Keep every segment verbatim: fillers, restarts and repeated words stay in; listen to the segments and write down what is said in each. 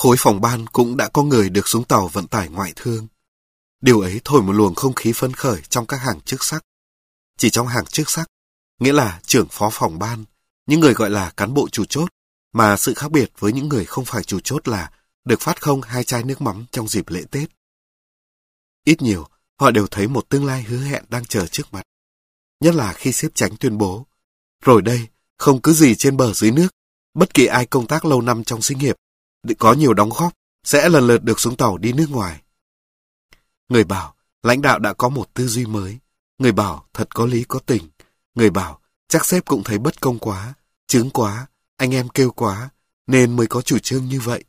khối phòng ban cũng đã có người được xuống tàu vận tải ngoại thương. Điều ấy thổi một luồng không khí phấn khởi trong các hàng chức sắc. Chỉ trong hàng chức sắc, nghĩa là trưởng phó phòng ban, những người gọi là cán bộ chủ chốt, mà sự khác biệt với những người không phải chủ chốt là được phát không hai chai nước mắm trong dịp lễ Tết. Ít nhiều, họ đều thấy một tương lai hứa hẹn đang chờ trước mặt. Nhất là khi sếp Chánh tuyên bố, rồi đây, không cứ gì trên bờ dưới nước, bất kỳ ai công tác lâu năm trong xí nghiệp, để có nhiều đóng góp, sẽ lần lượt được xuống tàu đi nước ngoài. Người bảo, lãnh đạo đã có một tư duy mới. Người bảo, thật có lý có tình. Người bảo, chắc sếp cũng thấy bất công quá, chướng quá, anh em kêu quá, nên mới có chủ trương như vậy.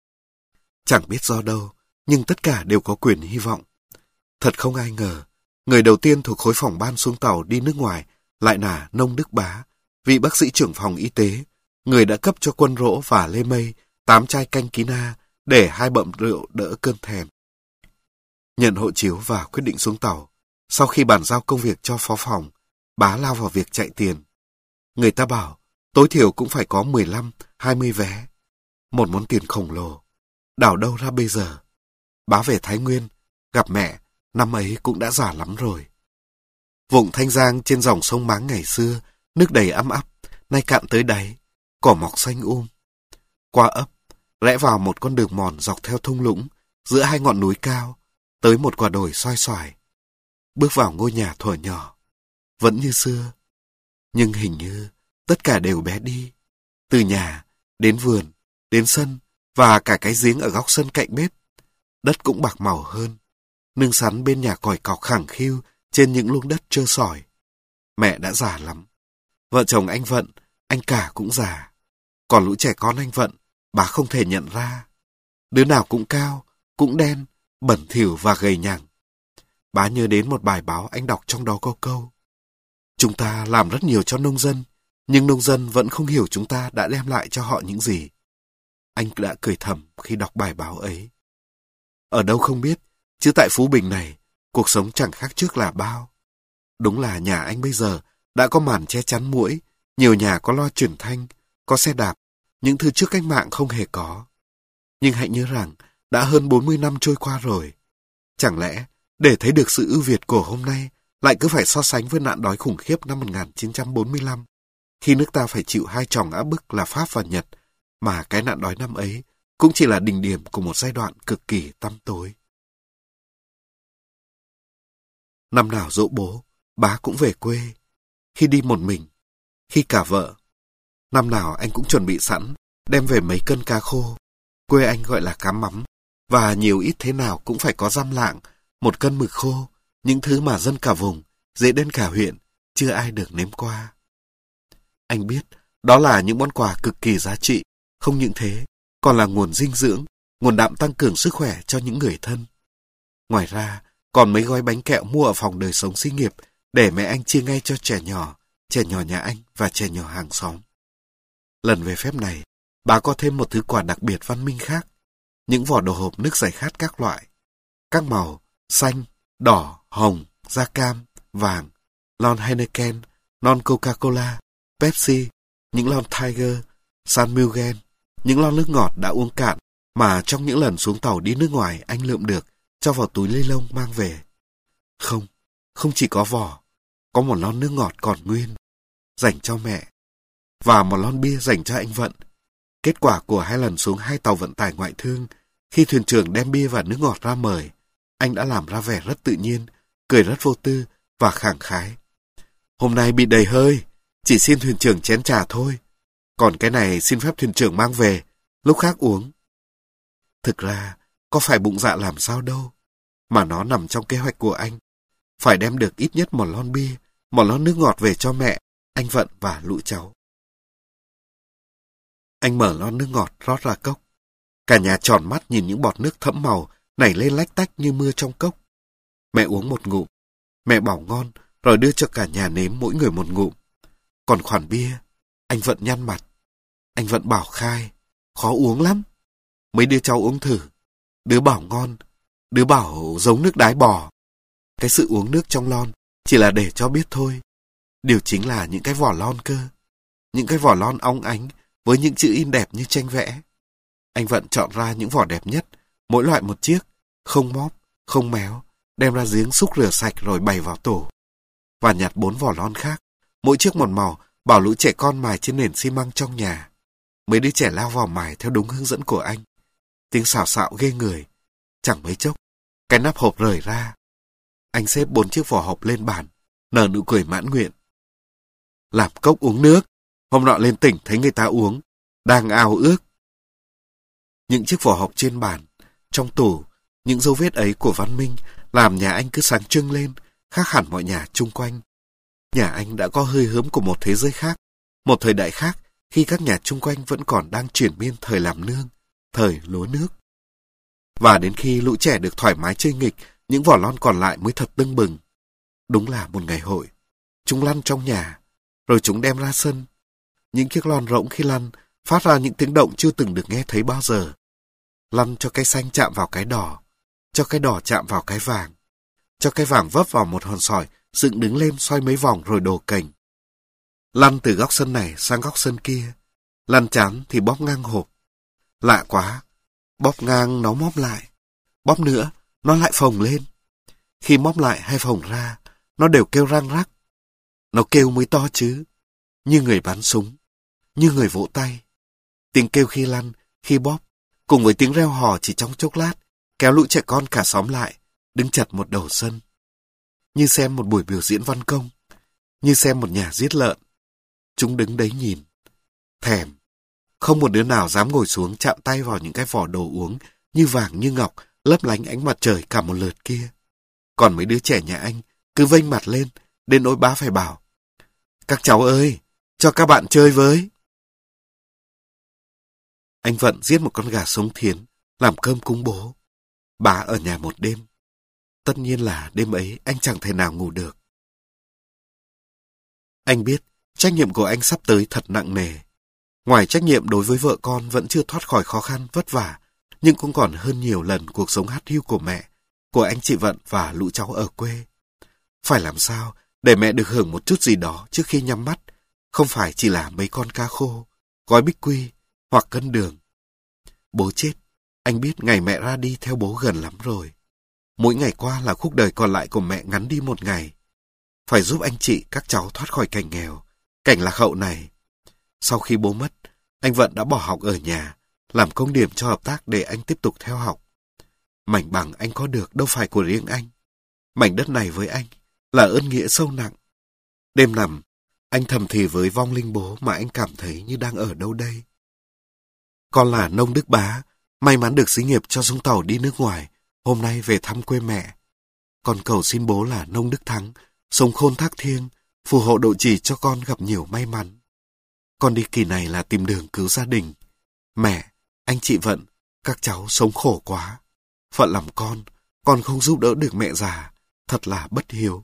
Chẳng biết do đâu, nhưng tất cả đều có quyền hy vọng. Thật không ai ngờ, người đầu tiên thuộc khối phòng ban xuống tàu đi nước ngoài lại là Nông Đức Bá, vị bác sĩ trưởng phòng y tế, người đã cấp cho Quân Rỗ và Lê Mây tám chai canh Kina để hai bậm rượu đỡ cơn thèm. Nhận hộ chiếu và quyết định xuống tàu, sau khi bàn giao công việc cho phó phòng, Bá lao vào việc chạy tiền. Người ta bảo, tối thiểu cũng phải có mười lăm, hai mươi vé. Một món tiền khổng lồ. Đảo đâu ra bây giờ? Bá về Thái Nguyên, gặp mẹ, năm ấy cũng đã già lắm rồi. Vùng Thanh Giang trên dòng sông Máng ngày xưa, nước đầy ăm ắp, nay cạn tới đáy, cỏ mọc xanh um. Qua ấp, rẽ vào một con đường mòn dọc theo thung lũng, giữa hai ngọn núi cao, tới một quả đồi xoai xoài. Bước vào ngôi nhà thuở nhỏ, vẫn như xưa. Nhưng hình như tất cả đều bé đi. Từ nhà, đến vườn, đến sân, và cả cái giếng ở góc sân cạnh bếp. Đất cũng bạc màu hơn. Nương sắn bên nhà còi cọc khẳng khiu trên những luống đất trơ sỏi. Mẹ đã già lắm. Vợ chồng anh Vận, anh cả cũng già. Còn lũ trẻ con anh Vận, bà không thể nhận ra. Đứa nào cũng cao, cũng đen, bẩn thỉu và gầy nhằng. Bà nhớ đến một bài báo anh đọc trong đó có câu: chúng ta làm rất nhiều cho nông dân, nhưng nông dân vẫn không hiểu chúng ta đã đem lại cho họ những gì. Anh đã cười thầm khi đọc bài báo ấy. Ở đâu không biết, chứ tại Phú Bình này, cuộc sống chẳng khác trước là bao. Đúng là nhà anh bây giờ đã có màn che chắn muỗi, nhiều nhà có loa truyền thanh, có xe đạp, những thứ trước cách mạng không hề có. Nhưng hãy nhớ rằng, đã hơn bốn mươi năm trôi qua rồi. Chẳng lẽ, để thấy được sự ưu việt của hôm nay, lại cứ phải so sánh với nạn đói khủng khiếp năm một nghìn chín trăm bốn mươi lăm, khi nước ta phải chịu hai tròng áp bức là Pháp và Nhật, mà cái nạn đói năm ấy cũng chỉ là đỉnh điểm của một giai đoạn cực kỳ tăm tối. Năm nào giỗ bố, Bá cũng về quê. Khi đi một mình, khi cả vợ. Năm nào anh cũng chuẩn bị sẵn, đem về mấy cân cá khô. Quê anh gọi là cá mắm, và nhiều ít thế nào cũng phải có răm lạng, một cân mực khô, những thứ mà dân cả vùng, dễ đến cả huyện, chưa ai được nếm qua. Anh biết, đó là những món quà cực kỳ giá trị, không những thế, còn là nguồn dinh dưỡng, nguồn đạm tăng cường sức khỏe cho những người thân. Ngoài ra, còn mấy gói bánh kẹo mua ở phòng đời sống xí nghiệp để mẹ anh chia ngay cho trẻ nhỏ, trẻ nhỏ nhà anh và trẻ nhỏ hàng xóm. Lần về phép này, bà có thêm một thứ quà đặc biệt văn minh khác, những vỏ đồ hộp nước giải khát các loại, các màu xanh, đỏ, hồng, da cam, vàng, lon Heineken, lon Coca-Cola, Pepsi, những lon Tiger, San Miguel, những lon nước ngọt đã uống cạn mà trong những lần xuống tàu đi nước ngoài anh lượm được, cho vào túi ni lông mang về. Không, không chỉ có vỏ, có một lon nước ngọt còn nguyên, dành cho mẹ, và một lon bia dành cho anh Vận. Kết quả của hai lần xuống hai tàu vận tải ngoại thương, khi thuyền trưởng đem bia và nước ngọt ra mời, anh đã làm ra vẻ rất tự nhiên, cười rất vô tư và khẳng khái. Hôm nay bị đầy hơi, chỉ xin thuyền trưởng chén trà thôi. Còn cái này xin phép thuyền trưởng mang về, lúc khác uống. Thực ra, có phải bụng dạ làm sao đâu, mà nó nằm trong kế hoạch của anh. Phải đem được ít nhất một lon bia, một lon nước ngọt về cho mẹ, anh Vận và lũ cháu. Anh mở lon nước ngọt rót ra cốc. Cả nhà tròn mắt nhìn những bọt nước thẫm màu nảy lên lách tách như mưa trong cốc. Mẹ uống một ngụm, mẹ bảo ngon, rồi đưa cho cả nhà nếm mỗi người một ngụm. Còn khoản bia, anh Vận nhăn mặt. Anh Vận bảo khai, khó uống lắm. Mấy đứa cháu uống thử, đứa bảo ngon, đứa bảo giống nước đái bò. Cái sự uống nước trong lon chỉ là để cho biết thôi. Điều chính là những cái vỏ lon cơ. Những cái vỏ lon óng ánh với những chữ in đẹp như tranh vẽ. Anh Vận chọn ra những vỏ đẹp nhất, mỗi loại một chiếc, không móp, không méo, đem ra giếng xúc rửa sạch rồi bày vào tủ. Và nhặt bốn vỏ lon khác, mỗi chiếc một màu, bảo lũ trẻ con mài trên nền xi măng trong nhà. Mấy đứa trẻ lao vào mài theo đúng hướng dẫn của anh. Tiếng xào xạo ghê người. Chẳng mấy chốc, cái nắp hộp rời ra. Anh xếp bốn chiếc vỏ hộp lên bàn, nở nụ cười mãn nguyện. Làm cốc uống nước. Hôm nọ lên tỉnh thấy người ta uống, đang ao ước. Những chiếc vỏ hộp trên bàn, trong tủ, những dấu vết ấy của văn minh làm nhà anh cứ sáng trưng lên, khác hẳn mọi nhà chung quanh. Nhà anh đã có hơi hướng của một thế giới khác, một thời đại khác, khi các nhà chung quanh vẫn còn đang chuyển biên thời làm nương, thời lúa nước. Và đến khi lũ trẻ được thoải mái chơi nghịch, những vỏ lon còn lại mới thật tưng bừng. Đúng là một ngày hội. Chúng lăn trong nhà, rồi chúng đem ra sân. Những chiếc lon rỗng khi lăn phát ra những tiếng động chưa từng được nghe thấy bao giờ. Lăn cho cái xanh chạm vào cái đỏ, cho cái đỏ chạm vào cái vàng, cho cái vàng vấp vào một hòn sỏi, dựng đứng lên xoay mấy vòng rồi đổ cành. Lăn từ góc sân này sang góc sân kia, lăn chán thì bóp ngang hộp. Lạ quá, bóp ngang nó móp lại, bóp nữa nó lại phồng lên. Khi móp lại hay phồng ra, nó đều kêu răng rắc. Nó kêu mới to chứ, như người bắn súng, như người vỗ tay. Tiếng kêu khi lăn, khi bóp, cùng với tiếng reo hò chỉ trong chốc lát, kéo lũ trẻ con cả xóm lại, đứng chật một đầu sân. Như xem một buổi biểu diễn văn công, như xem một nhà giết lợn. Chúng đứng đấy nhìn, thèm. Không một đứa nào dám ngồi xuống chạm tay vào những cái vỏ đồ uống như vàng như ngọc, lấp lánh ánh mặt trời cả một lượt kia. Còn mấy đứa trẻ nhà anh cứ vênh mặt lên, đến nỗi bá phải bảo: các cháu ơi, cho các bạn chơi với. Anh Vận giết một con gà sống thiến, làm cơm cúng bố. Bá ở nhà một đêm. Tất nhiên là đêm ấy anh chẳng thể nào ngủ được. Anh biết trách nhiệm của anh sắp tới thật nặng nề. Ngoài trách nhiệm đối với vợ con vẫn chưa thoát khỏi khó khăn, vất vả, nhưng cũng còn hơn nhiều lần cuộc sống hắt hiu của mẹ, của anh chị Vận và lũ cháu ở quê. Phải làm sao để mẹ được hưởng một chút gì đó trước khi nhắm mắt, không phải chỉ là mấy con cá khô, gói bích quy hoặc cân đường. Bố chết, anh biết ngày mẹ ra đi theo bố gần lắm rồi. Mỗi ngày qua là khúc đời còn lại của mẹ ngắn đi một ngày. Phải giúp anh chị các cháu thoát khỏi cảnh nghèo, cảnh lạc hậu này. Sau khi bố mất, anh Vận đã bỏ học ở nhà, làm công điểm cho hợp tác để anh tiếp tục theo học. Mảnh bằng anh có được đâu phải của riêng anh. Mảnh đất này với anh là ơn nghĩa sâu nặng. Đêm nằm, anh thầm thì với vong linh bố mà anh cảm thấy như đang ở đâu đây. Con là nông Đức Bá, may mắn được xí nghiệp cho xuống tàu đi nước ngoài, hôm nay về thăm quê mẹ. Con cầu xin bố là nông Đức Thắng, sống khôn thác thiêng, phù hộ độ trì cho con gặp nhiều may mắn. Con đi kỳ này là tìm đường cứu gia đình. Mẹ, anh chị Vận, các cháu sống khổ quá. Phận làm con, con không giúp đỡ được mẹ già, thật là bất hiếu.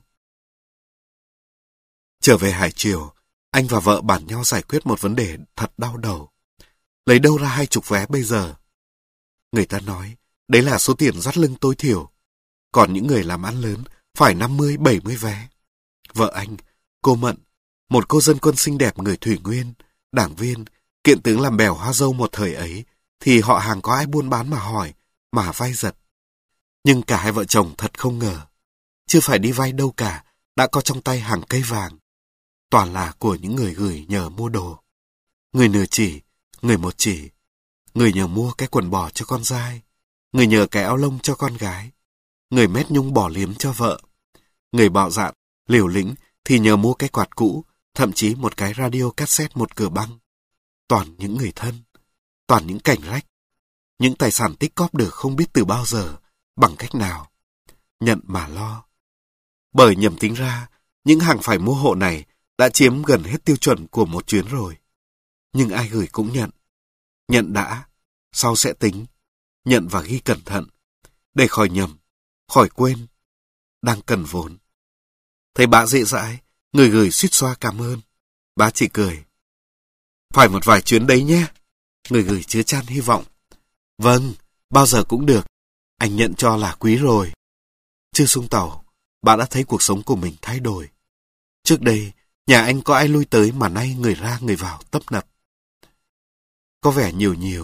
Trở về Hải Triều, anh và vợ bàn nhau giải quyết một vấn đề thật đau đầu. Lấy đâu ra hai chục vé bây giờ? Người ta nói, đấy là số tiền dắt lưng tối thiểu. Còn những người làm ăn lớn phải năm mươi, bảy mươi vé. Vợ anh, cô Mận, một cô dân quân xinh đẹp người Thủy Nguyên, đảng viên, kiện tướng làm bèo hoa dâu một thời ấy, thì họ hàng có ai buôn bán mà hỏi, mà vay giật. Nhưng cả hai vợ chồng thật không ngờ. Chưa phải đi vay đâu cả, đã có trong tay hàng cây vàng. Toàn là của những người gửi nhờ mua đồ. Người nửa chỉ, người một chỉ. Người nhờ mua cái quần bò cho con trai. Người nhờ cái áo lông cho con gái. Người mét nhung bỏ liếm cho vợ. Người bạo dạn, liều lĩnh thì nhờ mua cái quạt cũ, thậm chí một cái radio cassette một cửa băng. Toàn những người thân, toàn những cảnh rách. Những tài sản tích cóp được không biết từ bao giờ, bằng cách nào. Nhận mà lo. Bởi nhầm tính ra, những hàng phải mua hộ này đã chiếm gần hết tiêu chuẩn của một chuyến rồi. Nhưng ai gửi cũng nhận. Nhận đã, sau sẽ tính. Nhận và ghi cẩn thận. Để khỏi nhầm, khỏi quên. Đang cần vốn. Thấy bà dễ dãi, người gửi suýt xoa cảm ơn. Bà chỉ cười. Phải một vài chuyến đấy nhé. Người gửi chứa chan hy vọng. Vâng, bao giờ cũng được. Anh nhận cho là quý rồi. Chưa xuống tàu, bà đã thấy cuộc sống của mình thay đổi. Trước đây, nhà anh có ai lui tới mà nay người ra người vào tấp nập. Có vẻ nhiều nhiều,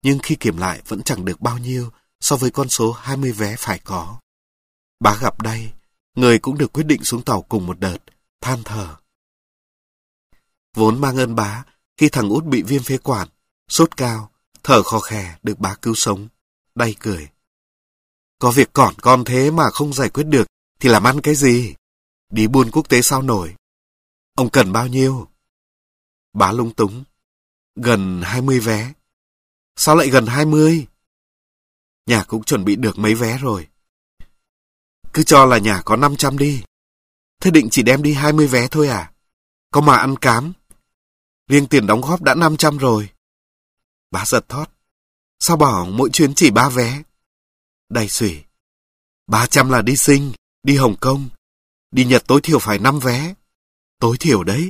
nhưng khi kiểm lại vẫn chẳng được bao nhiêu so với con số hai mươi vé phải có. Bá gặp đây, người cũng được quyết định xuống tàu cùng một đợt, than thở. Vốn mang ơn bá, khi thằng út bị viêm phế quản, sốt cao, thở khò khè được bá cứu sống. Đay cười. Có việc còn con thế mà không giải quyết được thì làm ăn cái gì? Đi buôn quốc tế sao nổi? Ông cần bao nhiêu? Bá lung túng. Gần hai mươi vé. Sao lại gần hai mươi? Nhà cũng chuẩn bị được mấy vé rồi. Cứ cho là nhà có năm trăm đi. Thế định chỉ đem đi hai mươi vé thôi à? Có mà ăn cám. Riêng tiền đóng góp đã năm trăm rồi. Bá giật thót. Sao bảo mỗi chuyến chỉ ba vé? Đầy xủy. ba trăm là đi Sing, đi Hồng Kông. Đi Nhật tối thiểu phải năm vé. Tối thiểu đấy.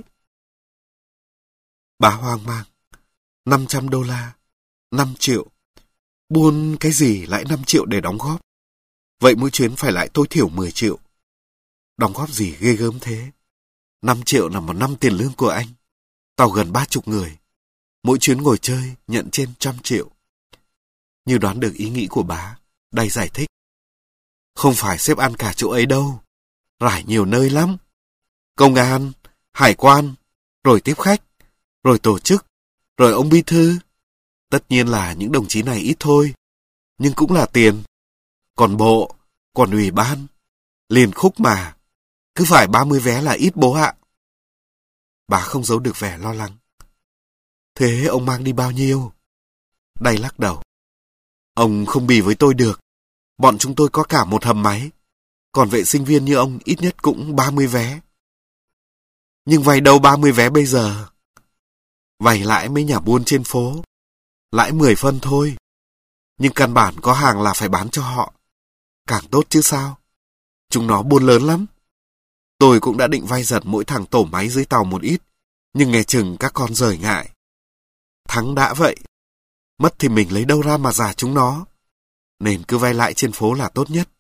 Bá hoang mang. năm trăm đô la. năm triệu. Buôn cái gì lại năm triệu để đóng góp? Vậy mỗi chuyến phải lại tối thiểu mười triệu. Đóng góp gì ghê gớm thế? năm triệu là một năm tiền lương của anh. Tàu gần ba chục người. Mỗi chuyến ngồi chơi nhận trên trăm triệu. Như đoán được ý nghĩ của bá, Đay giải thích. Không phải xếp ăn cả chỗ ấy đâu. Rải nhiều nơi lắm. Công an, hải quan, rồi tiếp khách, rồi tổ chức, rồi ông bí thư. Tất nhiên là những đồng chí này ít thôi, nhưng cũng là tiền. Còn bộ, còn ủy ban, liền khúc mà. Cứ phải ba mươi vé là ít bố ạ. Bà không giấu được vẻ lo lắng. Thế ông mang đi bao nhiêu? Đay lắc đầu. Ông không bì với tôi được. Bọn chúng tôi có cả một hầm máy. Còn vệ sinh viên như ông ít nhất cũng ba mươi vé. Nhưng vay đâu ba mươi vé bây giờ? Vay lãi mấy nhà buôn trên phố. Lãi mười phân thôi. Nhưng căn bản có hàng là phải bán cho họ. Càng tốt chứ sao? Chúng nó buôn lớn lắm. Tôi cũng đã định vay giật mỗi thằng tổ máy dưới tàu một ít. Nhưng nghe chừng các con rời ngại. Thắng đã vậy. Mất thì mình lấy đâu ra mà giả chúng nó. Nên cứ vay lại trên phố là tốt nhất.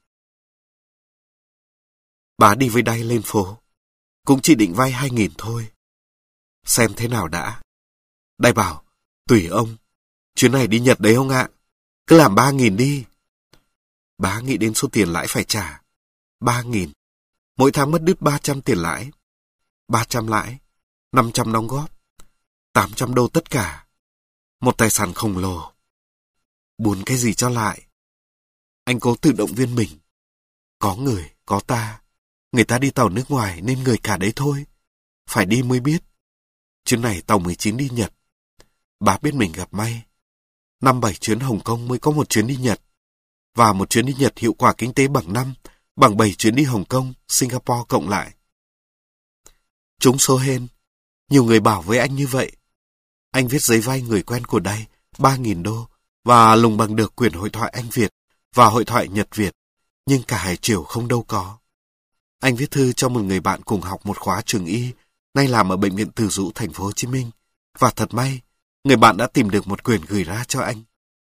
Bà đi với Đay lên phố. Cũng chỉ định vay hai nghìn thôi. Xem thế nào đã. Đay bảo, tùy ông. Chuyến này đi Nhật đấy ông ạ. Cứ làm ba nghìn đi. Bá nghĩ đến số tiền lãi phải trả. Ba nghìn. Mỗi tháng mất đứt ba trăm tiền lãi. Ba trăm lãi. Năm trăm đóng góp. Tám trăm đô tất cả. Một tài sản khổng lồ. Buồn cái gì cho lại. Anh cố tự động viên mình. Có người, có ta. Người ta đi tàu nước ngoài nên người cả đấy thôi. Phải đi mới biết. Chuyến này tàu mười chín đi Nhật. Bà biết mình gặp may. Năm bảy chuyến Hồng Kông mới có một chuyến đi Nhật. Và một chuyến đi Nhật hiệu quả kinh tế bằng năm, bằng bảy chuyến đi Hồng Kông, Singapore cộng lại. Trúng số hên. Nhiều người bảo với anh như vậy. Anh viết giấy vay người quen của Đay ba nghìn đô và lùng bằng được quyển hội thoại Anh Việt và hội thoại Nhật Việt, nhưng cả hai chiều không đâu có. Anh viết thư cho một người bạn cùng học một khóa trường y, nay làm ở bệnh viện Từ Dũ, thành phố Hồ Chí Minh, và thật may, người bạn đã tìm được một quyển gửi ra cho anh.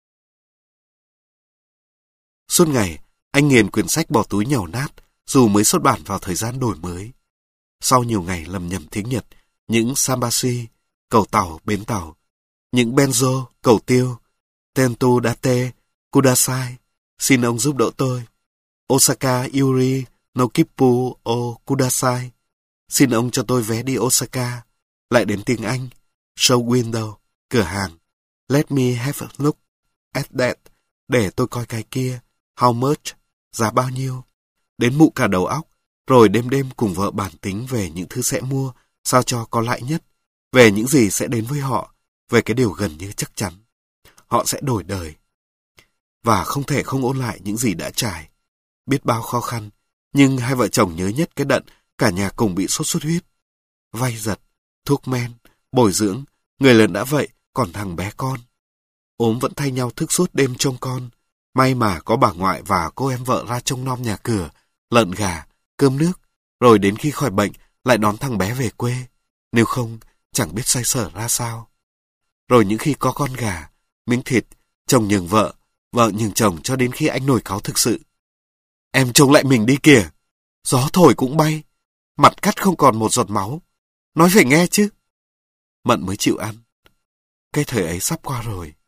Suốt ngày, anh nghiền quyển sách bỏ túi nhàu nát, dù mới xuất bản vào thời gian đổi mới. Sau nhiều ngày lầm nhầm tiếng Nhật, những Sambashi, cầu tàu, bến tàu, những Benzo, cầu tiêu, Tentu Date, Kudasai, xin ông giúp đỡ tôi. Osaka Yuri no Kippu o Kudasai, xin ông cho tôi vé đi Osaka. Lại đến tiếng Anh, show window, cửa hàng. Let me have a look at that, để tôi coi cái kia. How much, giá bao nhiêu. Đến mụ cả đầu óc, rồi đêm đêm cùng vợ bàn tính về những thứ sẽ mua, sao cho có lãi nhất, về những gì sẽ đến với họ, về cái điều gần như chắc chắn. Họ sẽ đổi đời. Và không thể không ôn lại những gì đã trải. Biết bao khó khăn, nhưng hai vợ chồng nhớ nhất cái đợt cả nhà cùng bị sốt xuất huyết. Vay giật, thuốc men, bồi dưỡng, người lớn đã vậy, còn thằng bé con. Ốm vẫn thay nhau thức suốt đêm trông con. May mà có bà ngoại và cô em vợ ra trông nom nhà cửa, lợn gà, cơm nước, rồi đến khi khỏi bệnh lại đón thằng bé về quê. Nếu không, chẳng biết xoay sở ra sao. Rồi những khi có con gà, miếng thịt, chồng nhường vợ, vợ nhường chồng cho đến khi anh nổi cáu thực sự. Em trông lại mình đi kìa, gió thổi cũng bay, mặt cắt không còn một giọt máu. Nói phải nghe chứ. Mận mới chịu ăn. Cái thời ấy sắp qua rồi.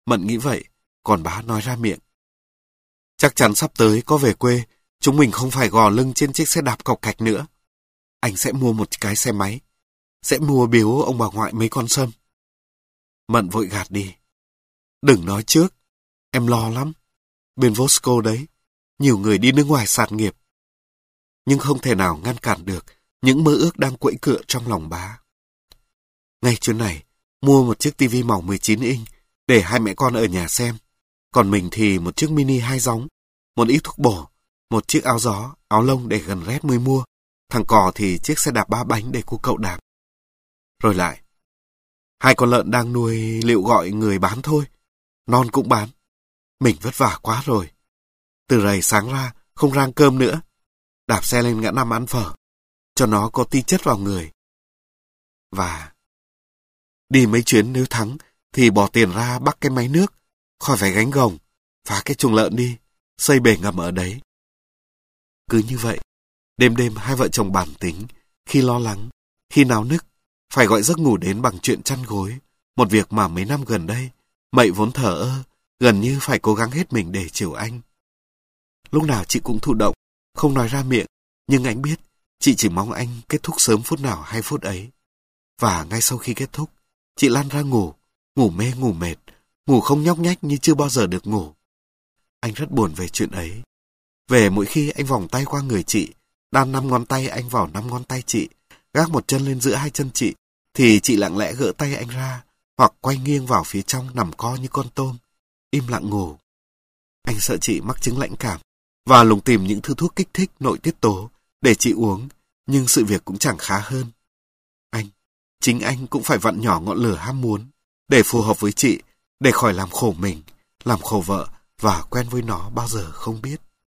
Mận nghĩ vậy, còn bá nói ra miệng. Chắc chắn sắp tới có về quê, chúng mình không phải gò lưng trên chiếc xe đạp cọc cạch nữa. Anh sẽ mua một cái xe máy, sẽ mua biếu ông bà ngoại mấy con sâm. Mận vội gạt đi. Đừng nói trước, em lo lắm. Bên Vosco đấy, nhiều người đi nước ngoài sạt nghiệp. Nhưng không thể nào ngăn cản được những mơ ước đang quẫy cựa trong lòng bá. Ngay chuyến này, mua một chiếc tivi màu mười chín inch để hai mẹ con ở nhà xem. Còn mình thì một chiếc mini hai gióng, một ít thuốc bổ, một chiếc áo gió, áo lông để gần rét mới mua. Thằng cò thì chiếc xe đạp ba bánh để cô cậu đạp. Rồi lại, hai con lợn đang nuôi liệu gọi người bán thôi. Non cũng bán. Mình vất vả quá rồi. Từ rày sáng ra, không rang cơm nữa. Đạp xe lên ngã năm ăn phở, cho nó có tí chất vào người. Và đi mấy chuyến nếu thắng, thì bỏ tiền ra bắt cái máy nước, khỏi phải gánh gồng, phá cái chuồng lợn đi, xây bể ngầm ở đấy. Cứ như vậy, đêm đêm hai vợ chồng bàn tính, khi lo lắng, khi náo nức, phải gọi giấc ngủ đến bằng chuyện chăn gối, một việc mà mấy năm gần đây, Mậy vốn thờ ơ, gần như phải cố gắng hết mình để chiều anh. Lúc nào chị cũng thụ động, không nói ra miệng, nhưng anh biết, chị chỉ mong anh kết thúc sớm phút nào hay phút ấy. Và ngay sau khi kết thúc, chị lăn ra ngủ, ngủ mê ngủ mệt, ngủ không nhóc nhách như chưa bao giờ được ngủ. Anh rất buồn về chuyện ấy. Về mỗi khi anh vòng tay qua người chị, đan năm ngón tay anh vào năm ngón tay chị, gác một chân lên giữa hai chân chị, thì chị lặng lẽ gỡ tay anh ra, hoặc quay nghiêng vào phía trong nằm co như con tôm, im lặng ngủ. Anh sợ chị mắc chứng lãnh cảm, và lùng tìm những thứ thuốc kích thích nội tiết tố để chị uống, nhưng sự việc cũng chẳng khá hơn. Anh, chính anh cũng phải vặn nhỏ ngọn lửa ham muốn, để phù hợp với chị, để khỏi làm khổ mình, làm khổ vợ, và quen với nó bao giờ không biết.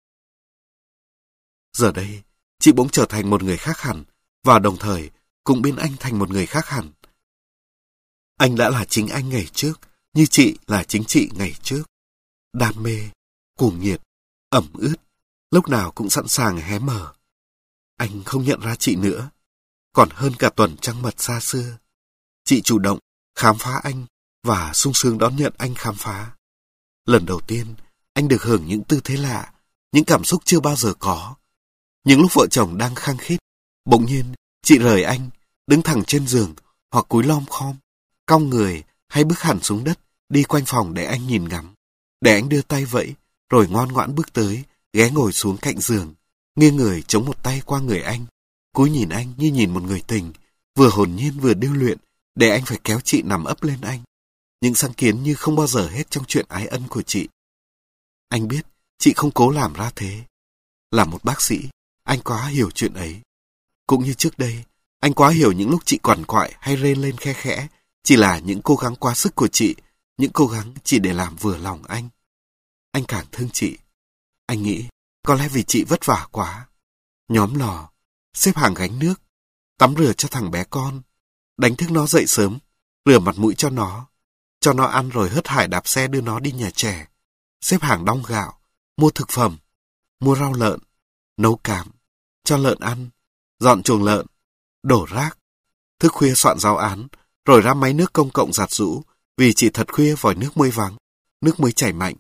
Giờ đây, chị bỗng trở thành một người khác hẳn, và đồng thời cũng biến anh thành một người khác hẳn. Anh đã là chính anh ngày trước, như chị là chính chị ngày trước. Đam mê, cuồng nhiệt, ẩm ướt, lúc nào cũng sẵn sàng hé mở. Anh không nhận ra chị nữa, còn hơn cả tuần trăng mật xa xưa. Chị chủ động, khám phá anh, và sung sướng đón nhận anh khám phá. Lần đầu tiên, anh được hưởng những tư thế lạ, những cảm xúc chưa bao giờ có. Những lúc vợ chồng đang khăng khít, bỗng nhiên, chị rời anh, đứng thẳng trên giường, hoặc cúi lom khom, cong người, hay bước hẳn xuống đất, đi quanh phòng để anh nhìn ngắm. Để anh đưa tay vẫy, rồi ngoan ngoãn bước tới, ghé ngồi xuống cạnh giường, nghiêng người chống một tay qua người anh, cúi nhìn anh như nhìn một người tình, vừa hồn nhiên vừa điêu luyện, để anh phải kéo chị nằm ấp lên anh. Những sáng kiến như không bao giờ hết trong chuyện ái ân của chị. Anh biết, chị không cố làm ra thế. Là một bác sĩ, anh quá hiểu chuyện ấy. Cũng như trước đây, anh quá hiểu những lúc chị quằn quại hay rên lên khe khẽ, chỉ là những cố gắng quá sức của chị, những cố gắng chỉ để làm vừa lòng anh. Anh càng thương chị. Anh nghĩ, có lẽ vì chị vất vả quá. Nhóm lò, xếp hàng gánh nước, tắm rửa cho thằng bé con, đánh thức nó dậy sớm, rửa mặt mũi cho nó, cho nó ăn rồi hớt hải đạp xe đưa nó đi nhà trẻ, xếp hàng đong gạo, mua thực phẩm, mua rau lợn, nấu cám, cho lợn ăn, dọn chuồng lợn, đổ rác, thức khuya soạn giáo án, rồi ra máy nước công cộng giặt giũ, vì chỉ thật khuya vòi nước mới vắng, nước mới chảy mạnh.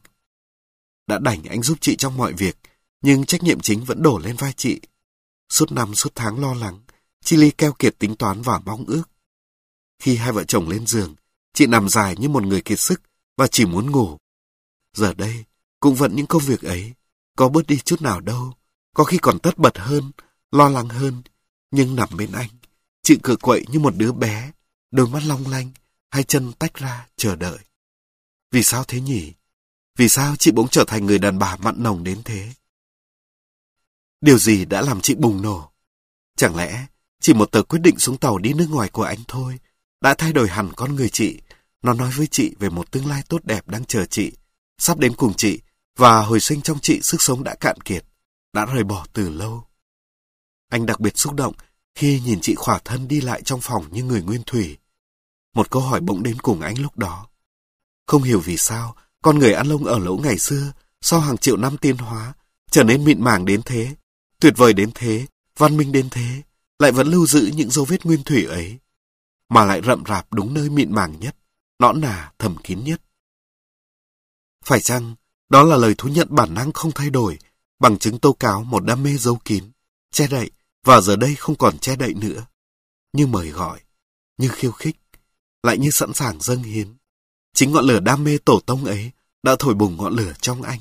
Đã đành anh giúp chị trong mọi việc, nhưng trách nhiệm chính vẫn đổ lên vai chị. Suốt năm suốt tháng lo lắng, chi ly keo kiệt tính toán và mong ước. Khi hai vợ chồng lên giường, chị nằm dài như một người kiệt sức và chỉ muốn ngủ. Giờ đây, cũng vẫn những công việc ấy, có bớt đi chút nào đâu, có khi còn tất bật hơn, lo lắng hơn, nhưng nằm bên anh, chị cựa quậy như một đứa bé, đôi mắt long lanh, hai chân tách ra, chờ đợi. Vì sao thế nhỉ? Vì sao chị bỗng trở thành người đàn bà mặn nồng đến thế? Điều gì đã làm chị bùng nổ? Chẳng lẽ chỉ một tờ quyết định xuống tàu đi nước ngoài của anh thôi đã thay đổi hẳn con người chị? Nó nói với chị về một tương lai tốt đẹp đang chờ chị, sắp đến cùng chị, và hồi sinh trong chị sức sống đã cạn kiệt, đã rời bỏ từ lâu. Anh đặc biệt xúc động khi nhìn chị khỏa thân đi lại trong phòng như người nguyên thủy. Một câu hỏi bỗng đến cùng anh lúc đó. Không hiểu vì sao con người ăn lông ở lỗ ngày xưa, sau hàng triệu năm tiến hóa, trở nên mịn màng đến thế, tuyệt vời đến thế, văn minh đến thế, lại vẫn lưu giữ những dấu vết nguyên thủy ấy, mà lại rậm rạp đúng nơi mịn màng nhất, nõn nà, thầm kín nhất. Phải chăng đó là lời thú nhận bản năng không thay đổi, bằng chứng tố cáo một đam mê giấu kín, che đậy và giờ đây không còn che đậy nữa, như mời gọi, như khiêu khích, lại như sẵn sàng dâng hiến. Chính ngọn lửa đam mê tổ tông ấy đã thổi bùng ngọn lửa trong anh.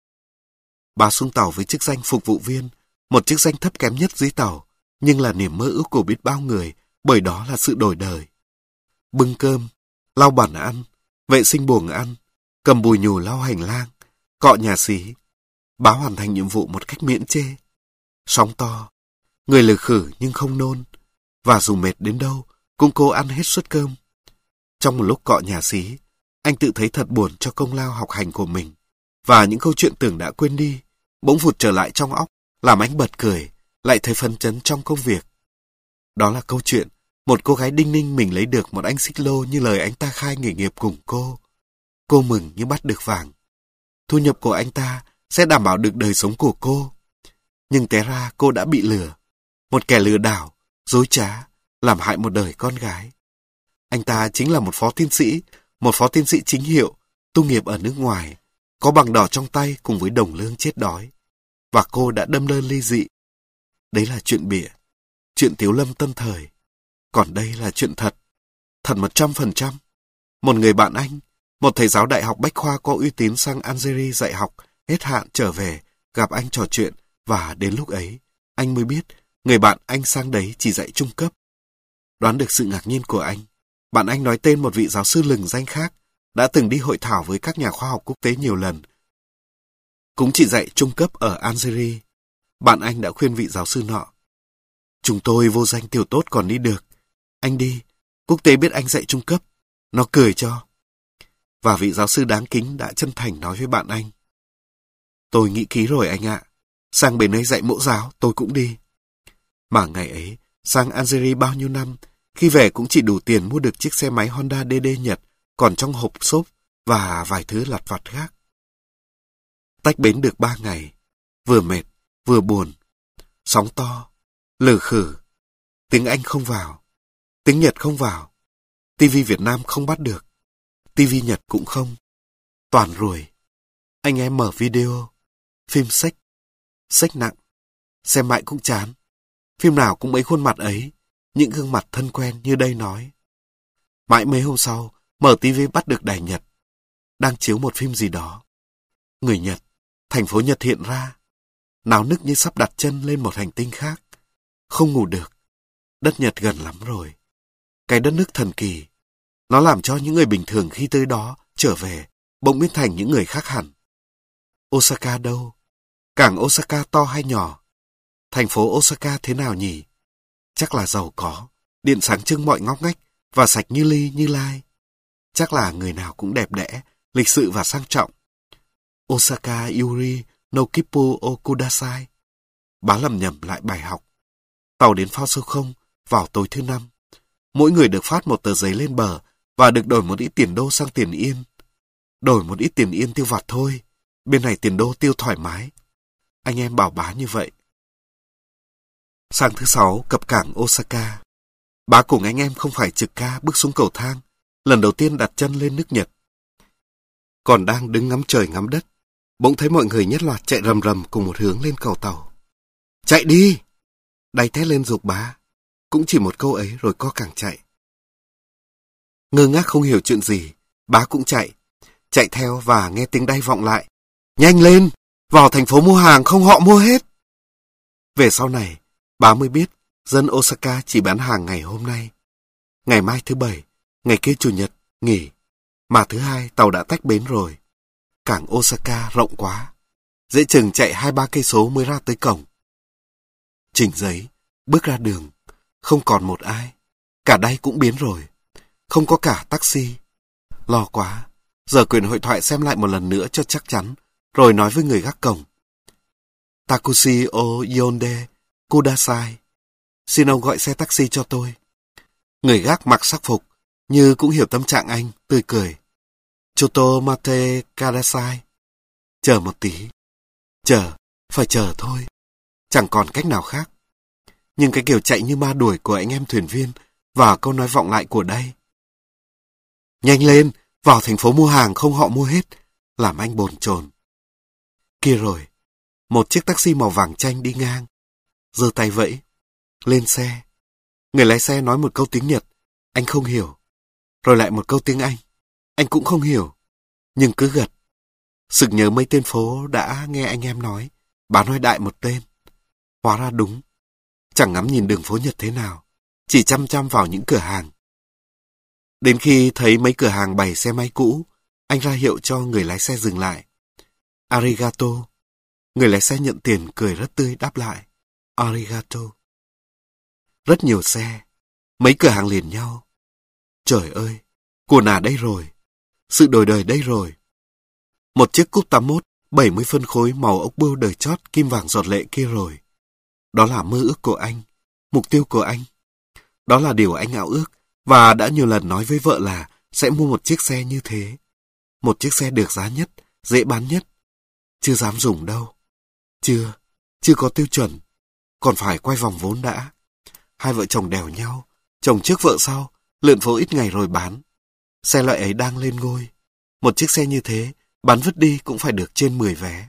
Bà xuống tàu với chức danh phục vụ viên, một chức danh thấp kém nhất dưới tàu, nhưng là niềm mơ ước của biết bao người, bởi đó là sự đổi đời. Bưng cơm, lau bàn ăn, vệ sinh buồng ăn, cầm bùi nhù lau hành lang, cọ nhà xí. Bà hoàn thành nhiệm vụ một cách miễn chê. Sóng to, người lừ khử nhưng không nôn, và dù mệt đến đâu cũng cố ăn hết suất cơm. Trong một lúc cọ nhà xí, anh tự thấy thật buồn cho công lao học hành của mình, và những câu chuyện tưởng đã quên đi bỗng vụt trở lại trong óc, làm anh bật cười, lại thấy phấn chấn trong công việc. Đó là câu chuyện một cô gái đinh ninh mình lấy được một anh xích lô như lời anh ta khai nghề nghiệp cùng cô. Cô mừng như bắt được vàng. Thu nhập của anh ta sẽ đảm bảo được đời sống của cô. Nhưng té ra cô đã bị lừa. Một kẻ lừa đảo, dối trá, làm hại một đời con gái. Anh ta chính là một phó tiến sĩ, một phó tiến sĩ chính hiệu, tu nghiệp ở nước ngoài, có bằng đỏ trong tay cùng với đồng lương chết đói. Và cô đã đâm đơn ly dị. Đấy là chuyện bịa, chuyện Tiếu Lâm tân thời. Còn đây là chuyện thật, thật một trăm phần trăm. Một người bạn anh, một thầy giáo đại học bách khoa có uy tín sang Algeria dạy học, hết hạn trở về, gặp anh trò chuyện, và đến lúc ấy, anh mới biết người bạn anh sang đấy chỉ dạy trung cấp. Đoán được sự ngạc nhiên của anh, bạn anh nói tên một vị giáo sư lừng danh khác, đã từng đi hội thảo với các nhà khoa học quốc tế nhiều lần. Cũng chỉ dạy trung cấp ở Algeria. Bạn anh đã khuyên vị giáo sư nọ: chúng tôi vô danh tiểu tốt còn đi được. Anh đi, quốc tế biết anh dạy trung cấp. Nó cười cho. Và vị giáo sư đáng kính đã chân thành nói với bạn anh: tôi nghĩ kỹ rồi anh ạ. Sang bên ấy dạy mẫu giáo tôi cũng đi. Mà ngày ấy, sang Algeria bao nhiêu năm, khi về cũng chỉ đủ tiền mua được chiếc xe máy Honda đê đê Nhật còn trong hộp xốp và vài thứ lặt vặt khác. Tách bến được ba ngày, vừa mệt, vừa buồn. Sóng to, lừ khử, tiếng Anh không vào, tiếng Nhật không vào, tivi Việt Nam không bắt được, tivi Nhật cũng không. Toàn ruồi. Anh em mở video, phim sách, sách nặng, xem mãi cũng chán. Phim nào cũng mấy khuôn mặt ấy, những gương mặt thân quen như đây nói. Mãi mấy hôm sau, mở tivi bắt được đài Nhật, đang chiếu một phim gì đó. Người Nhật, thành phố Nhật hiện ra, náo nức như sắp đặt chân lên một hành tinh khác. Không ngủ được, đất Nhật gần lắm rồi. Cái đất nước thần kỳ, nó làm cho những người bình thường khi tới đó trở về bỗng biến thành những người khác hẳn. Osaka đâu? Cảng Osaka to hay nhỏ? Thành phố Osaka thế nào nhỉ? Chắc là giàu có, điện sáng trưng mọi ngóc ngách và sạch như ly như lai. Chắc là người nào cũng đẹp đẽ, lịch sự và sang trọng. Osaka Yuri no Kippu o Kudasai. Bá lầm nhầm lại bài học. Tàu đến phao số không vào tối thứ năm. Mỗi người được phát một tờ giấy lên bờ và được đổi một ít tiền đô sang tiền yên. Đổi một ít tiền yên tiêu vặt thôi, bên này tiền đô tiêu thoải mái. Anh em bảo bá như vậy. Sang thứ sáu cập cảng Osaka. Bá cùng anh em không phải trực ca bước xuống cầu thang, lần đầu tiên đặt chân lên nước Nhật. Còn đang đứng ngắm trời ngắm đất, bỗng thấy mọi người nhất loạt chạy rầm rầm cùng một hướng lên cầu tàu. Chạy đi! Đày thét lên giục bá. Cũng chỉ một câu ấy rồi co càng chạy. Ngơ ngác không hiểu chuyện gì, bá cũng chạy. Chạy theo và nghe tiếng đay vọng lại. Nhanh lên! Vào thành phố mua hàng không họ mua hết! Về sau này, bá mới biết dân Osaka chỉ bán hàng ngày hôm nay. Ngày mai thứ bảy, ngày kia chủ nhật, nghỉ. Mà thứ hai tàu đã tách bến rồi. Cảng Osaka rộng quá. Dễ chừng chạy hai ba cây số mới ra tới cổng. Chỉnh giấy, bước ra đường. Không còn một ai. Cả đay cũng biến rồi. Không có cả taxi. Lo quá. Giờ quyền hội thoại xem lại một lần nữa cho chắc chắn. Rồi nói với người gác cổng. Takushi o Yonde Kudasai. Xin ông gọi xe taxi cho tôi. Người gác mặc sắc phục, như cũng hiểu tâm trạng anh, tươi cười. Choto mate kadasai. Chờ một tí. Chờ, phải chờ thôi. Chẳng còn cách nào khác. Nhưng cái kiểu chạy như ma đuổi của anh em thuyền viên và câu nói vọng lại của đây. Nhanh lên, vào thành phố mua hàng không họ mua hết. làm anh bồn chồn. Kia rồi, một chiếc taxi màu vàng chanh đi ngang, giơ tay vẫy, lên xe. Người lái xe nói một câu tiếng Nhật, anh không hiểu. Rồi lại một câu tiếng Anh, anh cũng không hiểu, nhưng cứ gật. Sực nhớ mấy tên phố đã nghe anh em nói, bà nói đại một tên. Hóa ra đúng, chẳng ngắm nhìn đường phố Nhật thế nào, chỉ chăm chăm vào những cửa hàng. Đến khi thấy mấy cửa hàng bày xe máy cũ, anh ra hiệu cho người lái xe dừng lại. Arigato. Người lái xe nhận tiền cười rất tươi đáp lại. Arigato. Rất nhiều xe, mấy cửa hàng liền nhau. Trời ơi, của nà đây rồi, sự đổi đời đây rồi. Một chiếc cúp tám mốt, bảy mươi phân khối màu ốc bươu đời chót kim vàng giọt lệ kia rồi. Đó là mơ ước của anh, mục tiêu của anh. Đó là điều anh ao ước và đã nhiều lần nói với vợ là sẽ mua một chiếc xe như thế. Một chiếc xe được giá nhất, dễ bán nhất. Chưa dám dùng đâu. Chưa, chưa có tiêu chuẩn. Còn phải quay vòng vốn đã. Hai vợ chồng đèo nhau, chồng trước vợ sau, lượn phố ít ngày rồi bán. Xe loại ấy đang lên ngôi. Một chiếc xe như thế, bán vứt đi cũng phải được trên mười vé.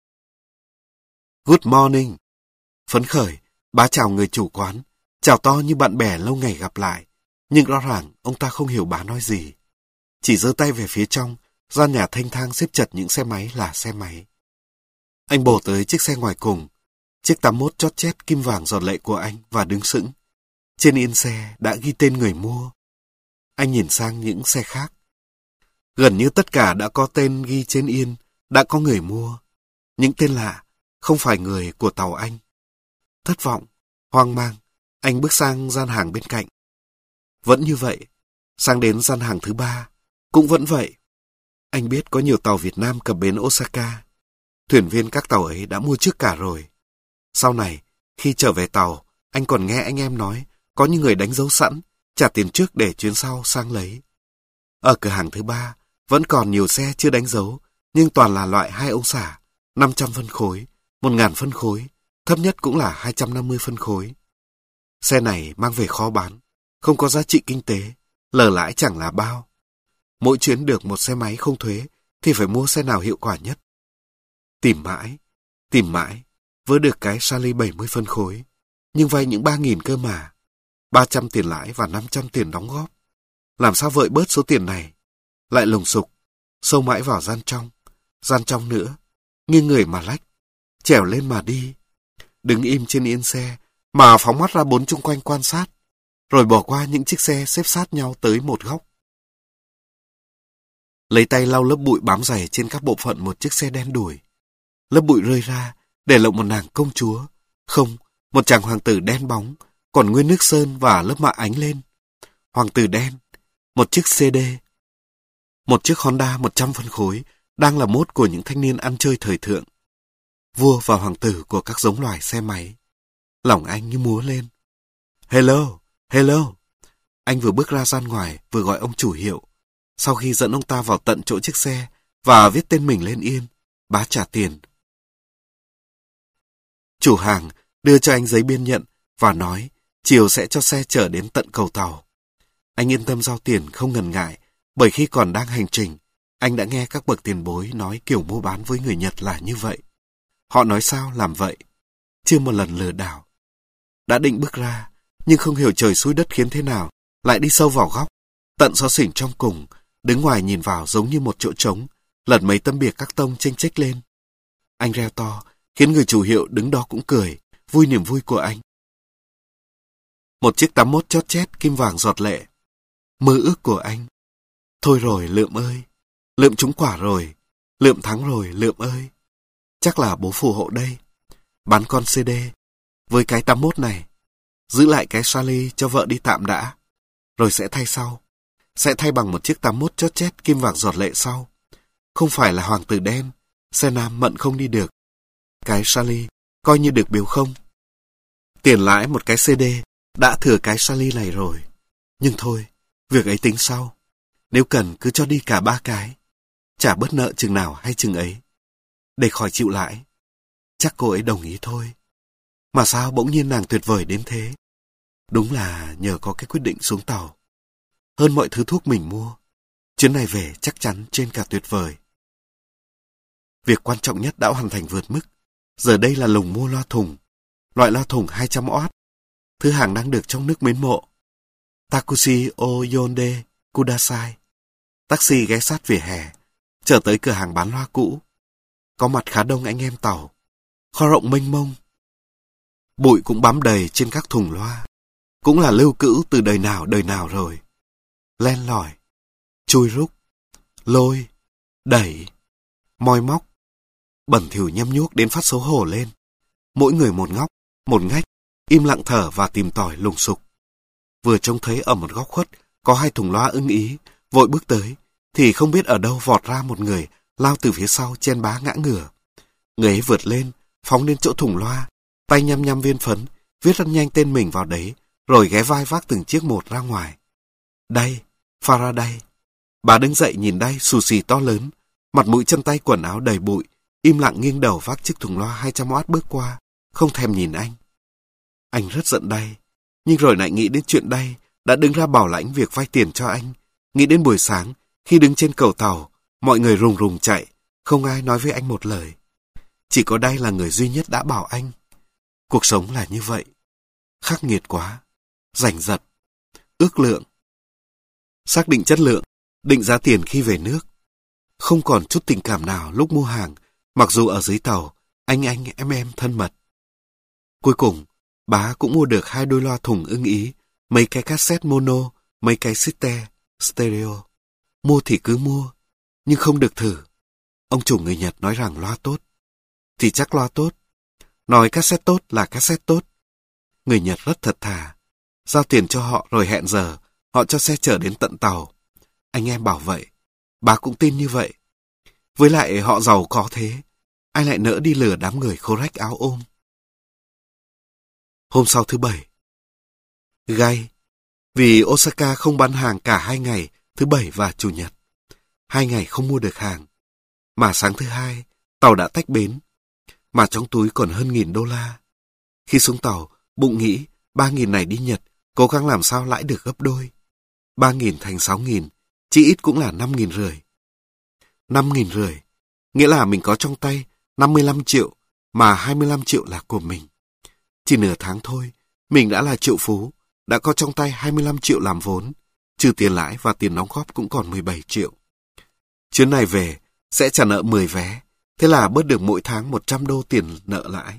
Good morning. Phấn khởi, bá chào người chủ quán, chào to như bạn bè lâu ngày gặp lại. Nhưng rõ ràng ông ta không hiểu bá nói gì. Chỉ giơ tay về phía trong, gian nhà thanh thang xếp chật những xe máy là xe máy. Anh bổ tới chiếc xe ngoài cùng, chiếc tám mốt chót chét kim vàng giọt lệ của anh và đứng sững. Trên yên xe đã ghi tên người mua. Anh nhìn sang những xe khác. Gần như tất cả đã có tên ghi trên yên, đã có người mua. Những tên lạ, không phải người của tàu anh. Thất vọng, hoang mang, anh bước sang gian hàng bên cạnh. Vẫn như vậy, sang đến gian hàng thứ ba, cũng vẫn vậy. Anh biết có nhiều tàu Việt Nam cập bến Osaka. Thuyền viên các tàu ấy đã mua trước cả rồi. Sau này, khi trở về tàu, anh còn nghe anh em nói có những người đánh dấu sẵn, trả tiền trước để chuyến sau sang lấy. Ở cửa hàng thứ ba, vẫn còn nhiều xe chưa đánh dấu, nhưng toàn là loại hai ông xả, năm trăm phân khối, một nghìn phân khối, thấp nhất cũng là hai trăm năm mươi phân khối. Xe này mang về khó bán, không có giá trị kinh tế, lờ lãi chẳng là bao. Mỗi chuyến được một xe máy không thuế, thì phải mua xe nào hiệu quả nhất. Tìm mãi, tìm mãi, vớ được cái Sally bảy mươi phân khối, nhưng vay những ba nghìn cơ mà. ba trăm tiền lãi và năm trăm tiền đóng góp. Làm sao vợi bớt số tiền này? Lại lùng sục, sâu mãi vào gian trong, gian trong nữa, nghiêng người mà lách, trèo lên mà đi. Đứng im trên yên xe, mà phóng mắt ra bốn chung quanh quan sát, rồi bỏ qua những chiếc xe xếp sát nhau tới một góc. Lấy tay lau lớp bụi bám dày trên các bộ phận một chiếc xe đen đủi. Lớp bụi rơi ra, để lộ một nàng công chúa. Không, một chàng hoàng tử đen bóng, còn nguyên nước sơn và lớp mạ ánh lên. Hoàng tử đen, một chiếc xê đê. Một chiếc Honda một trăm phân khối, đang là mốt của những thanh niên ăn chơi thời thượng. Vua và hoàng tử của các giống loài xe máy. Lòng anh như múa lên. Hello, hello. Anh vừa bước ra gian ngoài, vừa gọi ông chủ hiệu. Sau khi dẫn ông ta vào tận chỗ chiếc xe và viết tên mình lên yên, bá trả tiền. Chủ hàng đưa cho anh giấy biên nhận và nói chiều sẽ cho xe chở đến tận cầu tàu. Anh yên tâm giao tiền không ngần ngại, bởi khi còn đang hành trình, anh đã nghe các bậc tiền bối nói kiểu mua bán với người Nhật là như vậy. Họ nói sao làm vậy, chưa một lần lừa đảo. Đã định bước ra, nhưng không hiểu trời xui đất khiến thế nào, lại đi sâu vào góc, tận xó xỉnh trong cùng, đứng ngoài nhìn vào giống như một chỗ trống, lật mấy tấm bìa các tông chênh chếch lên. Anh reo to, khiến người chủ hiệu đứng đó cũng cười, vui niềm vui của anh. Một chiếc tám mốt chót chét kim vàng giọt lệ. Mơ ước của anh. Thôi rồi Lượm ơi, Lượm trúng quả rồi, Lượm thắng rồi Lượm ơi. Chắc là bố phù hộ đây. Bán con xê đê, với cái tám mốt này, giữ lại cái Sally cho vợ đi tạm đã, rồi sẽ thay sau. Sẽ thay bằng một chiếc tám mốt chót chét kim vàng giọt lệ sau. Không phải là hoàng tử đen, xe nam mận không đi được. Cái Sally coi như được biếu không. Tiền lãi một cái xê đê đã thừa cái Sally này rồi. Nhưng thôi, việc ấy tính sau. Nếu cần cứ cho đi cả ba cái. Trả bớt nợ chừng nào hay chừng ấy. Để khỏi chịu lãi. Chắc cô ấy đồng ý thôi. Mà sao bỗng nhiên nàng tuyệt vời đến thế? Đúng là nhờ có cái quyết định xuống tàu. Hơn mọi thứ thuốc mình mua. Chuyến này về chắc chắn trên cả tuyệt vời. Việc quan trọng nhất đã hoàn thành vượt mức. Giờ đây là lùng mua loa thùng. Loại loa thùng hai trăm oát. Thứ hàng đang được trong nước mến mộ. Takushi o Yonde Kudasai. Taxi ghé sát vỉa hè, trở tới cửa hàng bán loa cũ. Có mặt khá đông anh em tàu. Kho rộng mênh mông. Bụi cũng bám đầy trên các thùng loa. Cũng là lưu cữu từ đời nào đời nào rồi. Len lỏi, chui rúc, lôi, đẩy, moi móc, bẩn thỉu nhăm nhuốc đến phát xấu hổ lên. Mỗi người một ngóc, một ngách, im lặng thở và tìm tòi lùng sục. Vừa trông thấy ở một góc khuất có hai thùng loa ưng ý, vội bước tới, thì không biết ở đâu vọt ra một người lao từ phía sau chen bá ngã ngửa. Người ấy vượt lên, phóng đến chỗ thùng loa, tay nhăm nhăm viên phấn, viết rất nhanh tên mình vào đấy, rồi ghé vai vác từng chiếc một ra ngoài. Đây, Faraday. Bà đứng dậy nhìn đây xù xì to lớn, mặt mũi chân tay quần áo đầy bụi, im lặng nghiêng đầu vác chiếc thùng loa hai trăm oát bước qua, không thèm nhìn anh. Anh rất giận đây, nhưng rồi lại nghĩ đến chuyện đây đã đứng ra bảo lãnh việc vay tiền cho anh. Nghĩ đến buổi sáng, khi đứng trên cầu tàu, mọi người rùng rùng chạy, không ai nói với anh một lời. Chỉ có đây là người duy nhất đã bảo anh. Cuộc sống là như vậy. Khắc nghiệt quá. Giành giật. Ước lượng. Xác định chất lượng. Định giá tiền khi về nước. Không còn chút tình cảm nào lúc mua hàng, mặc dù ở dưới tàu, anh anh em em thân mật. Cuối cùng, bá cũng mua được hai đôi loa thùng ưng ý, mấy cái cassette mono, mấy cái sister, stereo. Mua thì cứ mua, nhưng không được thử. Ông chủ người Nhật nói rằng loa tốt. Thì chắc loa tốt. Nói cassette tốt là cassette tốt. Người Nhật rất thật thà. Giao tiền cho họ rồi hẹn giờ, họ cho xe chở đến tận tàu. Anh em bảo vậy. Bà cũng tin như vậy. Với lại họ giàu có thế. Ai lại nỡ đi lừa đám người khô rách áo ôm. Hôm sau thứ bảy. Gay. Vì Osaka không bán hàng cả hai ngày, thứ bảy và chủ nhật. Hai ngày không mua được hàng. Mà sáng thứ hai, tàu đã tách bến. Mà trong túi còn hơn nghìn đô la. Khi xuống tàu, bụng nghĩ ba nghìn này đi Nhật, cố gắng làm sao lãi được gấp đôi. Ba nghìn thành sáu nghìn, chỉ ít cũng là năm nghìn rưỡi. Năm nghìn rưỡi, nghĩa là mình có trong tay năm mươi lăm triệu, mà hai mươi lăm triệu là của mình. Chỉ nửa tháng thôi, mình đã là triệu phú, đã có trong tay hai mươi lăm triệu làm vốn, trừ tiền lãi và tiền đóng góp cũng còn mười bảy triệu. Chuyến này về, sẽ trả nợ mười vé, thế là bớt được mỗi tháng một trăm đô tiền nợ lãi.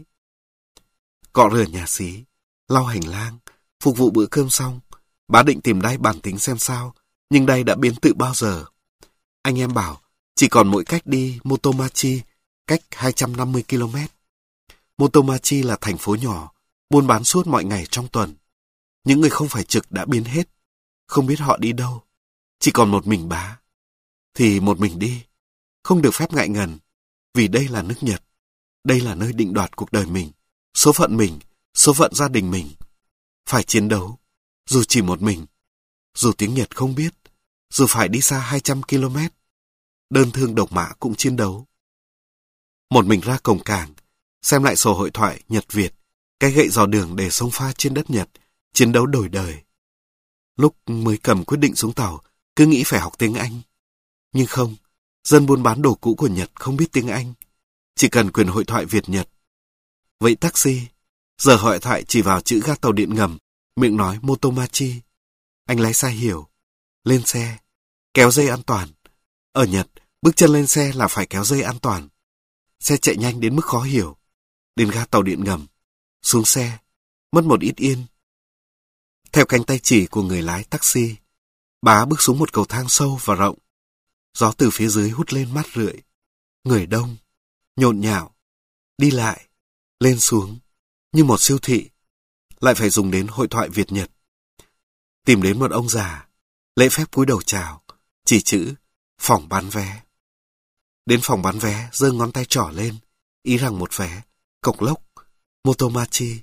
Cọ rửa nhà xí, lau hành lang, phục vụ bữa cơm xong, bá định tìm Đay bàn tính xem sao, nhưng Đay đã biến tự bao giờ. Anh em bảo, chỉ còn mỗi cách đi Motomachi, cách hai trăm năm mươi ki lô mét. Motomachi là thành phố nhỏ, buôn bán suốt mọi ngày trong tuần. Những người không phải trực đã biến hết, không biết họ đi đâu. Chỉ còn một mình bá. Thì một mình đi, không được phép ngại ngần, vì đây là nước Nhật. Đây là nơi định đoạt cuộc đời mình, số phận mình, số phận gia đình mình. Phải chiến đấu, dù chỉ một mình, dù tiếng Nhật không biết, dù phải đi xa hai trăm ki lô mét. Đơn thương độc mã cũng chiến đấu. Một mình ra cổng cảng, xem lại sổ hội thoại Nhật-Việt, cái gậy dò đường để sông pha trên đất Nhật, chiến đấu đổi đời. Lúc mới cầm quyết định xuống tàu, cứ nghĩ phải học tiếng Anh. Nhưng không, dân buôn bán đồ cũ của Nhật không biết tiếng Anh, chỉ cần quyền hội thoại Việt-Nhật. Vậy taxi, giờ hội thoại chỉ vào chữ ga tàu điện ngầm, miệng nói Motomachi. Anh lái xe hiểu, lên xe, kéo dây an toàn. Ở Nhật, bước chân lên xe là phải kéo dây an toàn. Xe chạy nhanh đến mức khó hiểu. Đến ga tàu điện ngầm, xuống xe, mất một ít yên. Theo cánh tay chỉ của người lái taxi, bá bước xuống một cầu thang sâu và rộng. Gió từ phía dưới hút lên mát rượi. Người đông, nhộn nhạo, đi lại, lên xuống, như một siêu thị. Lại phải dùng đến hội thoại Việt-Nhật. Tìm đến một ông già, lễ phép cúi đầu chào, chỉ chữ phòng bán vé. Đến phòng bán vé, giơ ngón tay trỏ lên, ý rằng một vé, cộc lốc, Motomachi.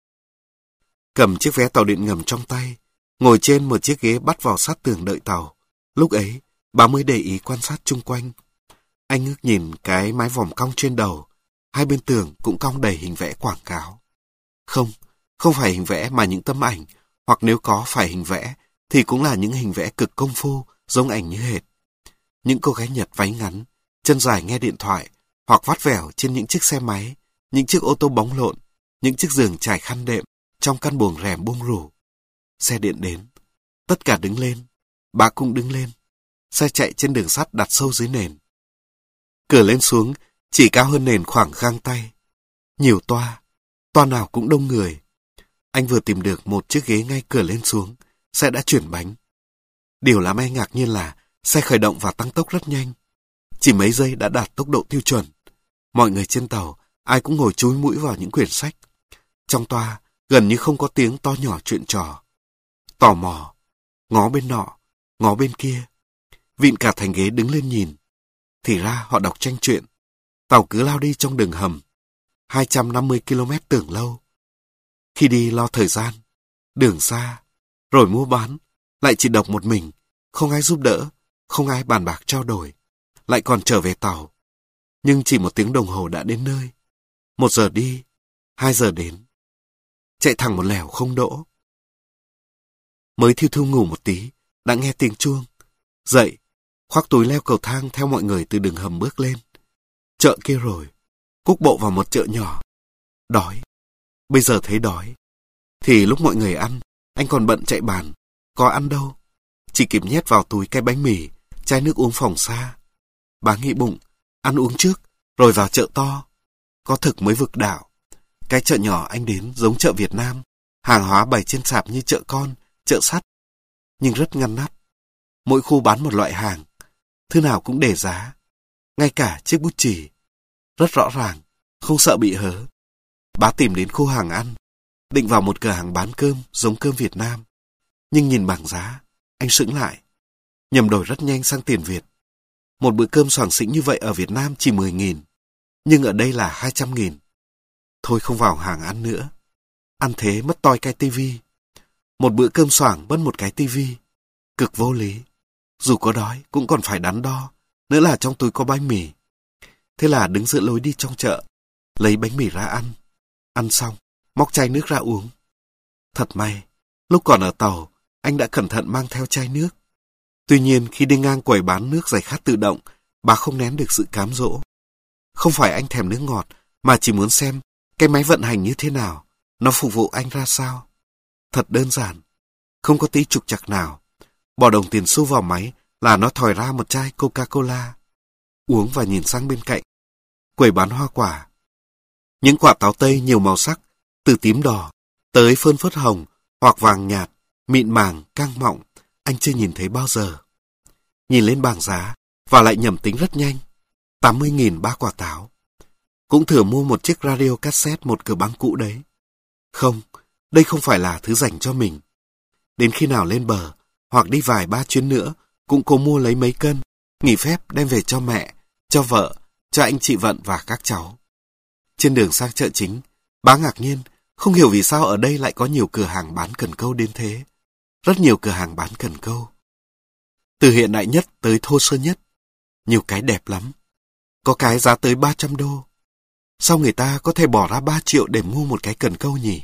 Cầm chiếc vé tàu điện ngầm trong tay, ngồi trên một chiếc ghế bắt vào sát tường đợi tàu. Lúc ấy, bà mới để ý quan sát chung quanh. Anh ngước nhìn cái mái vòm cong trên đầu, hai bên tường cũng cong đầy hình vẽ quảng cáo. Không, không phải hình vẽ mà những tấm ảnh, hoặc nếu có phải hình vẽ, thì cũng là những hình vẽ cực công phu, giống ảnh như hệt. Những cô gái Nhật váy ngắn, chân dài nghe điện thoại, hoặc vắt vẻo trên những chiếc xe máy, những chiếc ô tô bóng lộn, những chiếc giường trải khăn đệm trong căn buồng rèm buông rủ. Xe điện đến. Tất cả đứng lên. Bà cũng đứng lên. Xe chạy trên đường sắt đặt sâu dưới nền. Cửa lên xuống chỉ cao hơn nền khoảng gang tay. Nhiều toa. Toa nào cũng đông người. Anh vừa tìm được một chiếc ghế ngay cửa lên xuống. Xe đã chuyển bánh. Điều làm anh ngạc nhiên là xe khởi động và tăng tốc rất nhanh. Chỉ mấy giây đã đạt tốc độ tiêu chuẩn. Mọi người trên tàu, ai cũng ngồi chúi mũi vào những quyển sách. Trong toa, gần như không có tiếng to nhỏ chuyện trò. Tò mò, ngó bên nọ, ngó bên kia. Vịn cả thành ghế đứng lên nhìn. Thì ra họ đọc tranh truyện. Tàu cứ lao đi trong đường hầm. hai trăm năm mươi ki lô mét tưởng lâu. Khi đi lo thời gian, đường xa, rồi mua bán, lại chỉ độc một mình, không ai giúp đỡ, không ai bàn bạc trao đổi, lại còn trở về tàu. Nhưng chỉ một tiếng đồng hồ đã đến nơi. Một giờ đi, hai giờ đến. Chạy thẳng một lèo không đỗ. Mới thiêu thiêu ngủ một tí, đã nghe tiếng chuông. Dậy, khoác túi leo cầu thang theo mọi người từ đường hầm bước lên. Chợ kia rồi, Cúc bộ vào một chợ nhỏ. Đói. Bây giờ thấy đói. Thì lúc mọi người ăn, anh còn bận chạy bàn. Có ăn đâu. Chỉ kịp nhét vào túi cái bánh mì, chai nước uống phòng xa. Bà nghĩ bụng, ăn uống trước, rồi vào chợ to. Có thực mới vực đạo. Cái chợ nhỏ anh đến giống chợ Việt Nam. Hàng hóa bày trên sạp như chợ con, chợ sắt. Nhưng rất ngăn nắp. Mỗi khu bán một loại hàng. Thứ nào cũng để giá. Ngay cả chiếc bút chì. Rất rõ ràng, không sợ bị hớ. Bà tìm đến khu hàng ăn. Định vào một cửa hàng bán cơm giống cơm Việt Nam. Nhưng nhìn bảng giá, anh sững lại. Nhầm đổi rất nhanh sang tiền Việt. Một bữa cơm xoàng xĩnh như vậy ở Việt Nam chỉ mười nghìn. Nhưng ở đây là hai trăm nghìn. Thôi không vào hàng ăn nữa. Ăn thế mất toi cái tivi. Một bữa cơm xoàng mất một cái tivi. Cực vô lý. Dù có đói cũng còn phải đắn đo. Nữa là trong túi có bánh mì. Thế là đứng giữa lối đi trong chợ. Lấy bánh mì ra ăn. Ăn xong, móc chai nước ra uống. Thật may, lúc còn ở tàu, anh đã cẩn thận mang theo chai nước. Tuy nhiên khi đi ngang quầy bán nước giải khát tự động, bà không nén được sự cám dỗ. Không phải anh thèm nước ngọt, mà chỉ muốn xem cái máy vận hành như thế nào, nó phục vụ anh ra sao. Thật đơn giản, không có tí trục trặc nào. Bỏ đồng tiền xu vào máy là nó thòi ra một chai Coca-Cola. Uống và nhìn sang bên cạnh. Quầy bán hoa quả. Những quả táo tây nhiều màu sắc, từ tím đỏ, tới phơn phớt hồng, hoặc vàng nhạt, mịn màng, căng mọng, anh chưa nhìn thấy bao giờ. Nhìn lên bảng giá, và lại nhầm tính rất nhanh. tám mươi nghìn ba quả táo. Cũng thừa mua một chiếc radio cassette một cửa băng cũ đấy. Không, đây không phải là thứ dành cho mình. Đến khi nào lên bờ, hoặc đi vài ba chuyến nữa, cũng cố mua lấy mấy cân, nghỉ phép đem về cho mẹ, cho vợ, cho anh chị Vận và các cháu. Trên đường sang chợ chính, bà ngạc nhiên, không hiểu vì sao ở đây lại có nhiều cửa hàng bán cần câu đến thế. Rất nhiều cửa hàng bán cần câu. Từ hiện đại nhất tới thô sơ nhất. Nhiều cái đẹp lắm. Có cái giá tới ba trăm đô. Sao người ta có thể bỏ ra ba triệu để mua một cái cần câu nhỉ?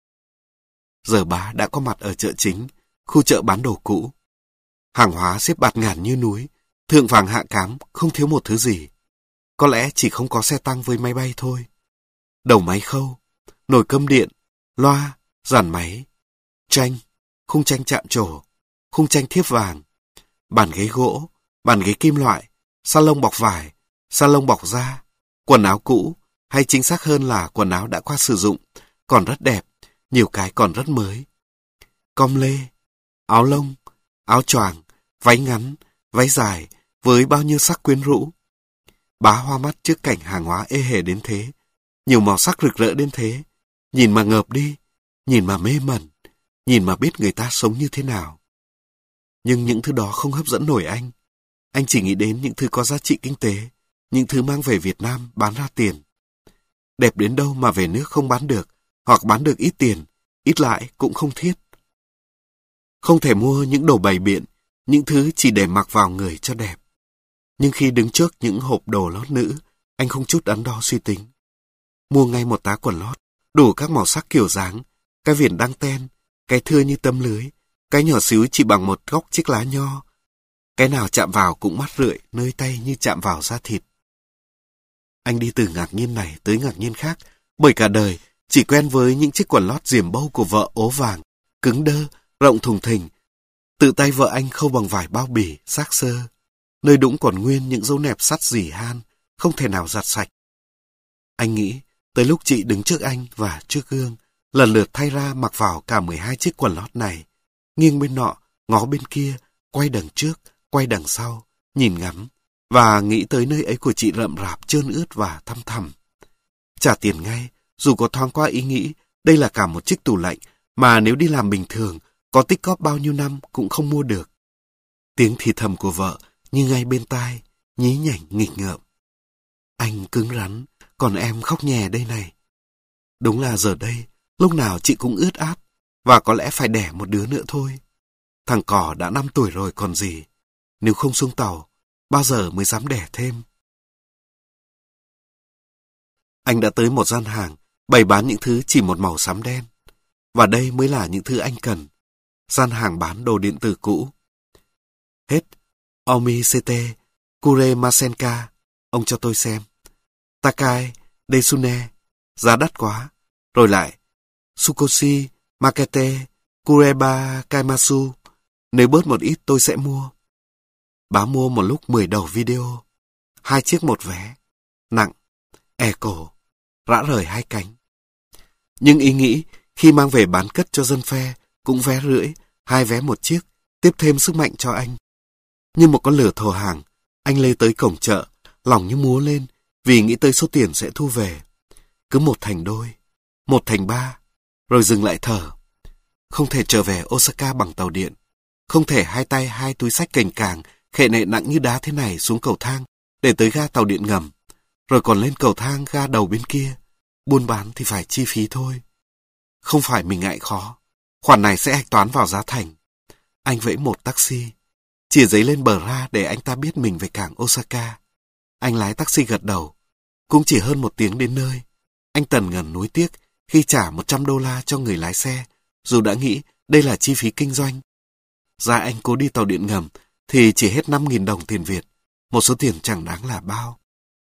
Giờ bà đã có mặt ở chợ chính, khu chợ bán đồ cũ. Hàng hóa xếp bạt ngàn như núi, thượng vàng hạ cám, không thiếu một thứ gì. Có lẽ chỉ không có xe tăng với máy bay thôi. Đầu máy khâu, nồi cơm điện, loa, dàn máy, tranh, khung tranh chạm trổ, khung tranh thiếp vàng, bàn ghế gỗ, bàn ghế kim loại, salon bọc vải, salon bọc da, quần áo cũ, hay chính xác hơn là quần áo đã qua sử dụng, còn rất đẹp, nhiều cái còn rất mới. Com lê, áo lông, áo choàng, váy ngắn, váy dài, với bao nhiêu sắc quyến rũ. Bá hoa mắt trước cảnh hàng hóa ê hề đến thế, nhiều màu sắc rực rỡ đến thế, nhìn mà ngợp đi, nhìn mà mê mẩn, nhìn mà biết người ta sống như thế nào. Nhưng những thứ đó không hấp dẫn nổi anh. Anh chỉ nghĩ đến những thứ có giá trị kinh tế, những thứ mang về Việt Nam bán ra tiền. Đẹp đến đâu mà về nước không bán được, hoặc bán được ít tiền, ít lại cũng không thiết. Không thể mua những đồ bày biện, những thứ chỉ để mặc vào người cho đẹp. Nhưng khi đứng trước những hộp đồ lót nữ, anh không chút đắn đo suy tính. Mua ngay một tá quần lót, đủ các màu sắc kiểu dáng, cái viền đăng ten, cái thưa như tấm lưới, cái nhỏ xíu chỉ bằng một góc chiếc lá nho. Cái nào chạm vào cũng mát rượi, nơi tay như chạm vào da thịt. Anh đi từ ngạc nhiên này tới ngạc nhiên khác, bởi cả đời chỉ quen với những chiếc quần lót diềm bâu của vợ ố vàng, cứng đơ, rộng thùng thình. Tự tay vợ anh khâu bằng vải bao bì, xác xơ. Nơi đũng còn nguyên những dấu nẹp sắt rỉ han, không thể nào giặt sạch. Anh nghĩ, tới lúc chị đứng trước anh và trước gương, lần lượt thay ra mặc vào cả mười hai chiếc quần lót này, nghiêng bên nọ, ngó bên kia, quay đằng trước, quay đằng sau, nhìn ngắm, và nghĩ tới nơi ấy của chị rậm rạp, trơn ướt và thăm thẳm. Trả tiền ngay, dù có thoáng qua ý nghĩ, đây là cả một chiếc tủ lạnh, mà nếu đi làm bình thường, có tích cóp bao nhiêu năm cũng không mua được. Tiếng thì thầm của vợ, như ngay bên tai, nhí nhảnh nghịch ngợm. Anh cứng rắn, còn em khóc nhè đây này. Đúng là giờ đây, lúc nào chị cũng ướt át, và có lẽ phải đẻ một đứa nữa thôi. Thằng cò đã năm tuổi rồi còn gì. Nếu không xuống tàu, bao giờ mới dám đẻ thêm. Anh đã tới một gian hàng, bày bán những thứ chỉ một màu xám đen. Và đây mới là những thứ anh cần. Gian hàng bán đồ điện tử cũ. Hết. Omi Sete, Kure Masenka. Ông cho tôi xem. Takai, Desune. Giá đắt quá. Rồi lại. Sukoshi, Makete, Kureba Kaimasu. Nếu bớt một ít tôi sẽ mua. Bá mua một lúc mười đầu video. Hai chiếc một vé. Nặng. E cổ. Rã rời hai cánh. Nhưng ý nghĩ khi mang về bán cất cho dân phe cũng vé rưỡi, hai vé một chiếc, tiếp thêm sức mạnh cho anh. Như một con lửa thồ hàng, anh lê tới cổng chợ, lòng như múa lên vì nghĩ tới số tiền sẽ thu về. Cứ một thành đôi, một thành ba, rồi dừng lại thở. Không thể trở về Osaka bằng tàu điện. Không thể hai tay hai túi xách cành càng, khệ nệ nặng như đá thế này xuống cầu thang để tới ga tàu điện ngầm, rồi còn lên cầu thang ga đầu bên kia. Buôn bán thì phải chi phí thôi. Không phải mình ngại khó, khoản này sẽ hạch toán vào giá thành. Anh vẫy một taxi, chìa giấy lên bờ ra để anh ta biết mình về cảng Osaka. Anh lái taxi gật đầu, cũng chỉ hơn một tiếng đến nơi. Anh tần ngần nuối tiếc khi trả một trăm đô la cho người lái xe, dù đã nghĩ đây là chi phí kinh doanh. Ra anh cố đi tàu điện ngầm thì chỉ hết năm nghìn đồng tiền Việt, một số tiền chẳng đáng là bao.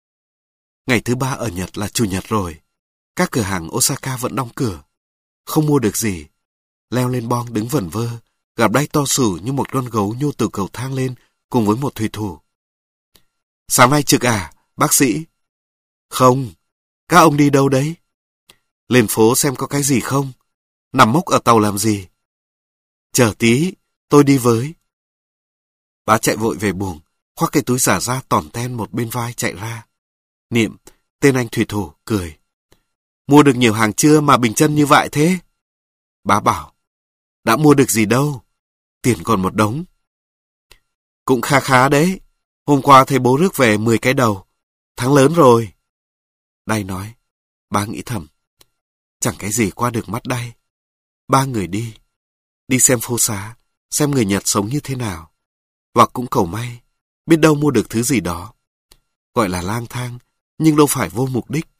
Ngày thứ ba ở Nhật là Chủ nhật rồi. Các cửa hàng Osaka vẫn đóng cửa. Không mua được gì. Leo lên bong đứng vẩn vơ, gặp đáy to sủ như một con gấu nhô từ cầu thang lên cùng với một thủy thủ. Sáng nay trực à, bác sĩ? Không. Các ông đi đâu đấy? Lên phố xem có cái gì không? Nằm mốc ở tàu làm gì? Chờ tí, tôi đi với. Bá chạy vội về buồng, khoác cái túi giả ra tỏn ten một bên vai chạy ra. Niệm, tên anh thủy thủ, cười. Mua được nhiều hàng chưa mà bình chân như vậy thế? Bá bảo, đã mua được gì đâu, tiền còn một đống. Cũng khá khá đấy, hôm qua thấy bố rước về mười cái đầu, tháng lớn rồi. Đay nói, bá nghĩ thầm, chẳng cái gì qua được mắt Đay. Ba người đi, đi xem phố xá, xem người Nhật sống như thế nào. Hoặc cũng cầu may, biết đâu mua được thứ gì đó. Gọi là lang thang, nhưng đâu phải vô mục đích.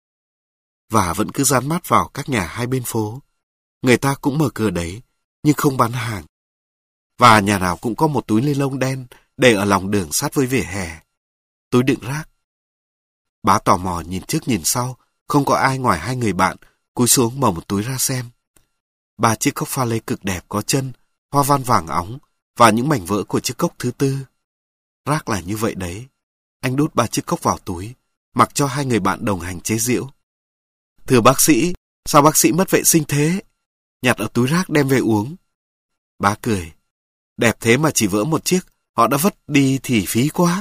Và vẫn cứ dán mắt vào các nhà hai bên phố. Người ta cũng mở cửa đấy, nhưng không bán hàng. Và nhà nào cũng có một túi ni lông đen để ở lòng đường sát với vỉa hè. Túi đựng rác. Bá tò mò nhìn trước nhìn sau, không có ai ngoài hai người bạn, cúi xuống mở một túi ra xem. Ba chiếc cốc pha lê cực đẹp có chân, hoa văn vàng óng và những mảnh vỡ của chiếc cốc thứ tư. Rác là như vậy đấy. Anh đút ba chiếc cốc vào túi, mặc cho hai người bạn đồng hành chế giễu. Thưa bác sĩ, sao bác sĩ mất vệ sinh thế? Nhặt ở túi rác đem về uống. Bá cười. Đẹp thế mà chỉ vỡ một chiếc, họ đã vứt đi thì phí quá.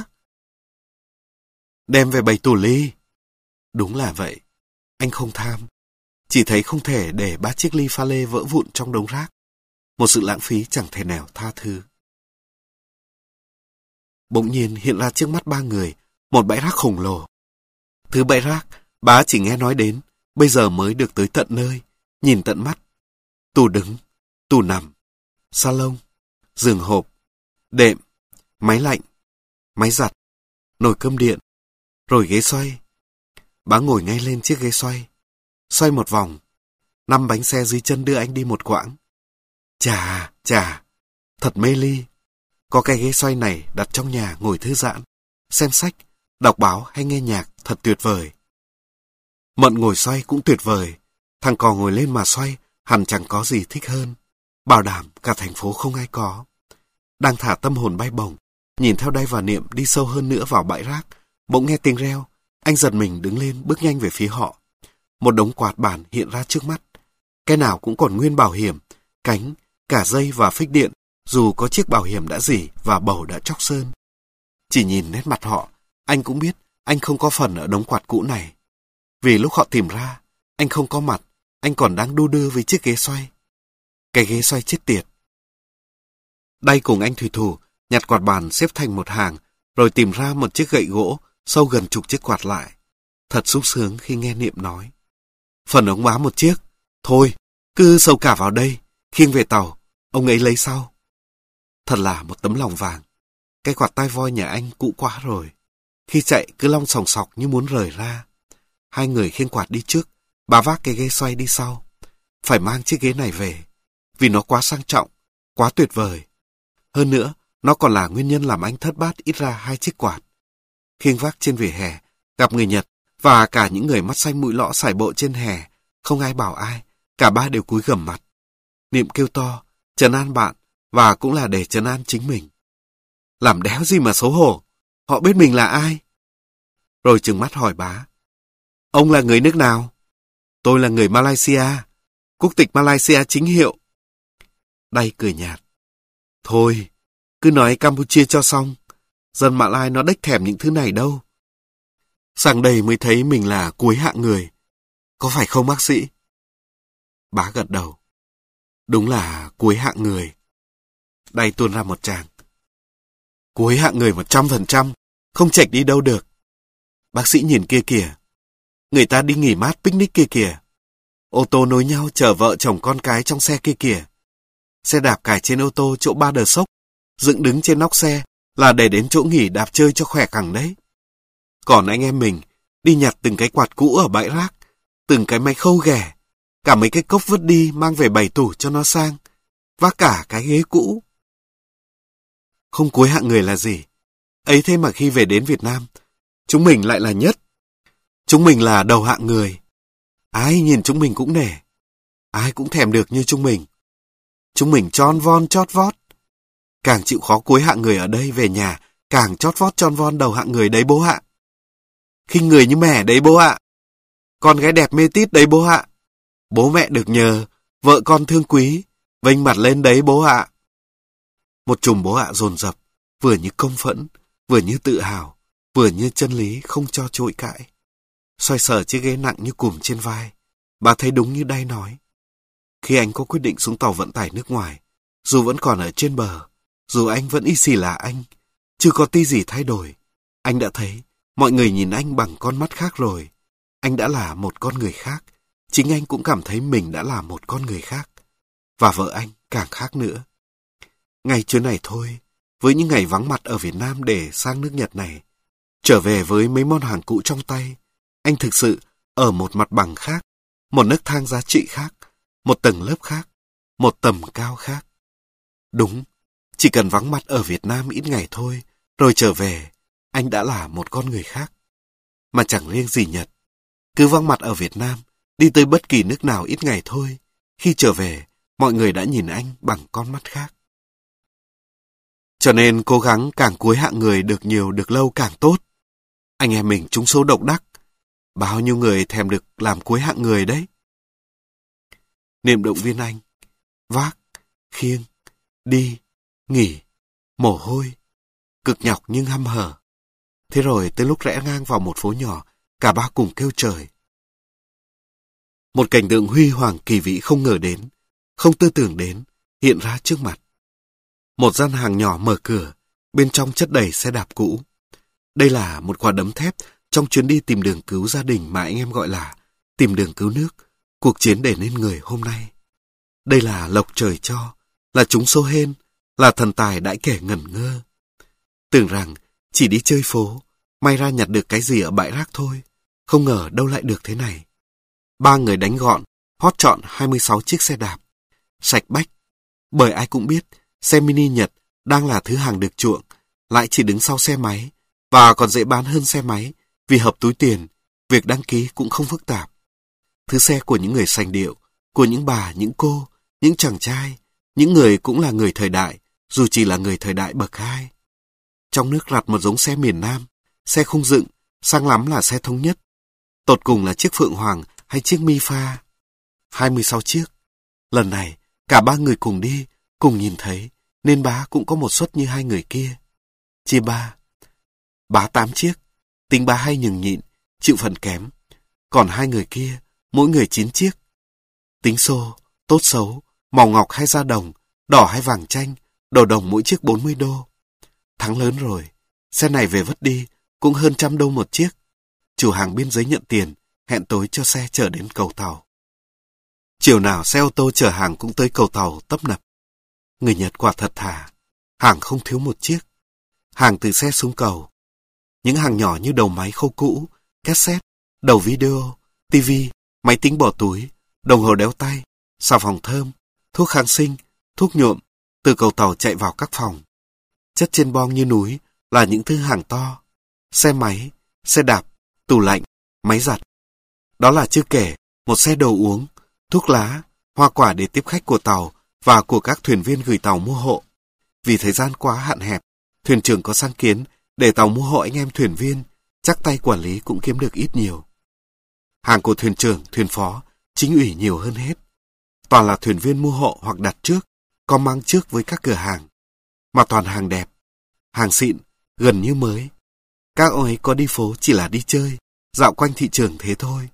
Đem về bày tủ ly. Đúng là vậy. Anh không tham. Chỉ thấy không thể để ba chiếc ly pha lê vỡ vụn trong đống rác. Một sự lãng phí chẳng thể nào tha thứ. Bỗng nhiên hiện ra trước mắt ba người một bãi rác khổng lồ. Thứ bãi rác, bá chỉ nghe nói đến, bây giờ mới được tới tận nơi, nhìn tận mắt. Tủ đứng, tủ nằm, salon, giường hộp, đệm, máy lạnh, máy giặt, nồi cơm điện, rồi ghế xoay. Bá ngồi ngay lên chiếc ghế xoay, xoay một vòng, năm bánh xe dưới chân đưa anh đi một quãng. Chà, chà, thật mê ly. Có cái ghế xoay này đặt trong nhà ngồi thư giãn, xem sách, Đọc báo hay nghe nhạc thật tuyệt vời. Mận ngồi xoay cũng tuyệt vời. Thằng cò ngồi lên mà xoay hẳn chẳng có gì thích hơn. Bảo đảm cả thành phố không ai có. Đang thả tâm hồn bay bổng, nhìn theo Đay và Niệm đi sâu hơn nữa vào bãi rác, bỗng nghe tiếng reo. Anh giật mình đứng lên bước nhanh về phía họ. Một đống quạt bản hiện ra trước mắt. Cái nào cũng còn nguyên bảo hiểm, cánh, cả dây và phích điện, dù có chiếc bảo hiểm đã rỉ và bầu đã chóc sơn. Chỉ nhìn nét mặt họ, anh cũng biết anh không có phần ở đống quạt cũ này. Vì lúc họ tìm ra, anh không có mặt, anh còn đang đu đưa với chiếc ghế xoay. Cái ghế xoay chết tiệt. Đay cùng anh thủy thủ nhặt quạt bàn xếp thành một hàng, rồi tìm ra một chiếc gậy gỗ sâu gần chục chiếc quạt lại. Thật sung sướng khi nghe Niệm nói. Phần ống bá một chiếc, thôi, cứ sâu cả vào đây, khiêng về tàu, ông ấy lấy sau. Thật là một tấm lòng vàng. Cái quạt tai voi nhà anh cũ quá rồi. Khi chạy cứ long sòng sọc như muốn rời ra. Hai người khiêng quạt đi trước, bà vác cái ghế xoay đi sau. Phải mang chiếc ghế này về, vì nó quá sang trọng, quá tuyệt vời. Hơn nữa, nó còn là nguyên nhân làm anh thất bát ít ra hai chiếc quạt. Khiêng vác trên vỉa hè, gặp người Nhật và cả những người mắt xanh mũi lõ sải bộ trên hè, không ai bảo ai, cả ba đều cúi gằm mặt. Niệm kêu to, trấn an bạn, và cũng là để trấn an chính mình. Làm đéo gì mà xấu hổ, họ biết mình là ai. Rồi trừng mắt hỏi bá, ông là người nước nào? Tôi là người Malaysia, quốc tịch Malaysia chính hiệu. Đay cười nhạt, thôi, cứ nói Campuchia cho xong, dân Mã Lai nó đếch thèm những thứ này đâu. Sang đây mới thấy mình là cuối hạng người, có phải không bác sĩ? Bá gật đầu, đúng là cuối hạng người. Đay tuôn ra một tràng. Cuối hạng người một trăm phần trăm, không chệch đi đâu được. Bác sĩ nhìn kia kìa, người ta đi nghỉ mát picnic kia kìa. Ô tô nối nhau chở vợ chồng con cái trong xe kia kìa. Xe đạp cài trên ô tô chỗ ba đờ sốc, dựng đứng trên nóc xe là để đến chỗ nghỉ đạp chơi cho khỏe cẳng đấy. Còn anh em mình đi nhặt từng cái quạt cũ ở bãi rác, từng cái máy khâu ghẻ, cả mấy cái cốc vứt đi mang về bày tủ cho nó sang, và cả cái ghế cũ. Không cuối hạng người là gì. Ấy thế mà khi về đến Việt Nam, chúng mình lại là nhất. Chúng mình là đầu hạng người. Ai nhìn chúng mình cũng nể. Ai cũng thèm được như chúng mình. Chúng mình tròn von chót vót. Càng chịu khó cuối hạng người ở đây về nhà, càng chót vót tròn von đầu hạng người đấy bố ạ. Khinh người như mẻ đấy bố ạ. Con gái đẹp mê tít đấy bố ạ. Bố mẹ được nhờ, vợ con thương quý, vênh mặt lên đấy bố ạ. Một chùm bố ạ dồn dập, vừa như công phẫn, vừa như tự hào, vừa như chân lý không cho chối cãi. Xoay sở chiếc ghế nặng như cùm trên vai, bà thấy đúng như Đay nói. Khi anh có quyết định xuống tàu vận tải nước ngoài, dù vẫn còn ở trên bờ, dù anh vẫn y xì là anh, chưa có tí gì thay đổi, anh đã thấy mọi người nhìn anh bằng con mắt khác rồi. Anh đã là một con người khác, chính anh cũng cảm thấy mình đã là một con người khác. Và vợ anh càng khác nữa. Ngày chuyến này thôi, với những ngày vắng mặt ở Việt Nam để sang nước Nhật này, trở về với mấy món hàng cũ trong tay, anh thực sự ở một mặt bằng khác, một nấc thang giá trị khác, một tầng lớp khác, một tầm cao khác. Đúng, chỉ cần vắng mặt ở Việt Nam ít ngày thôi, rồi trở về, anh đã là một con người khác. Mà chẳng riêng gì Nhật, cứ vắng mặt ở Việt Nam, đi tới bất kỳ nước nào ít ngày thôi, khi trở về, mọi người đã nhìn anh bằng con mắt khác. Cho nên cố gắng càng cuối hạng người được nhiều được lâu càng tốt. Anh em mình trúng số độc đắc. Bao nhiêu người thèm được làm cuối hạng người đấy. Niệm động viên anh. Vác, khiêng, đi, nghỉ, mồ hôi, cực nhọc nhưng hăm hở. Thế rồi tới lúc rẽ ngang vào một phố nhỏ, cả ba cùng kêu trời. Một cảnh tượng huy hoàng kỳ vĩ không ngờ đến, không tư tưởng đến, hiện ra trước mặt. Một gian hàng nhỏ mở cửa, bên trong chất đầy xe đạp cũ. Đây là một quả đấm thép trong chuyến đi tìm đường cứu gia đình mà anh em gọi là tìm đường cứu nước, cuộc chiến để nên người hôm nay. Đây là lộc trời cho, là chúng số hên, là thần tài đãi kẻ ngẩn ngơ. Tưởng rằng chỉ đi chơi phố, may ra nhặt được cái gì ở bãi rác thôi, không ngờ đâu lại được thế này. Ba người đánh gọn, hót trọn hai mươi sáu chiếc xe đạp, sạch bách, bởi ai cũng biết xe mini Nhật đang là thứ hàng được chuộng, lại chỉ đứng sau xe máy, Và còn dễ bán hơn xe máy, vì hợp túi tiền, việc đăng ký cũng không phức tạp. Thứ xe của những người sành điệu, của những bà, những cô, những chàng trai, những người cũng là người thời đại, dù chỉ là người thời đại bậc hai. Trong nước rặt một giống xe miền Nam, xe khung dựng, sang lắm là xe thống nhất. Tột cùng là chiếc Phượng Hoàng hay chiếc Mi Pha. hai mươi sáu chiếc. Lần này, cả ba người cùng đi, cùng nhìn thấy, nên bá cũng có một suất như hai người kia. Chia ba. Bá tám chiếc, tính bá hay nhường nhịn, chịu phần kém. Còn hai người kia, mỗi người chín chiếc. Tính xô, tốt xấu, màu ngọc hay da đồng, đỏ hay vàng chanh, đồ đồng mỗi chiếc bốn mươi đô. Thắng lớn rồi, xe này về vất đi, cũng hơn trăm đô một chiếc. Chủ hàng biên giấy nhận tiền, hẹn tối cho xe chở đến cầu tàu. Chiều nào xe ô tô chở hàng cũng tới cầu tàu tấp nập. Người Nhật quả thật thà, hàng không thiếu một chiếc. Hàng từ xe xuống cầu. Những hàng nhỏ như đầu máy khâu cũ, cassette, đầu video, tivi, máy tính bỏ túi, đồng hồ đeo tay, xà phòng thơm, thuốc kháng sinh, thuốc nhuộm, từ cầu tàu chạy vào các phòng. Chất trên bong như núi là những thứ hàng to. Xe máy, xe đạp, tủ lạnh, máy giặt. Đó là chưa kể một xe đồ uống, thuốc lá, hoa quả để tiếp khách của tàu và của các thuyền viên gửi tàu mua hộ. Vì thời gian quá hạn hẹp, thuyền trưởng có sáng kiến để tàu mua hộ anh em thuyền viên, chắc tay quản lý cũng kiếm được ít nhiều. Hàng của thuyền trưởng, thuyền phó, chính ủy nhiều hơn hết. Toàn là thuyền viên mua hộ hoặc đặt trước, có mang trước với các cửa hàng. Mà toàn hàng đẹp, hàng xịn, gần như mới. Các ông ấy có đi phố chỉ là đi chơi, dạo quanh thị trường thế thôi.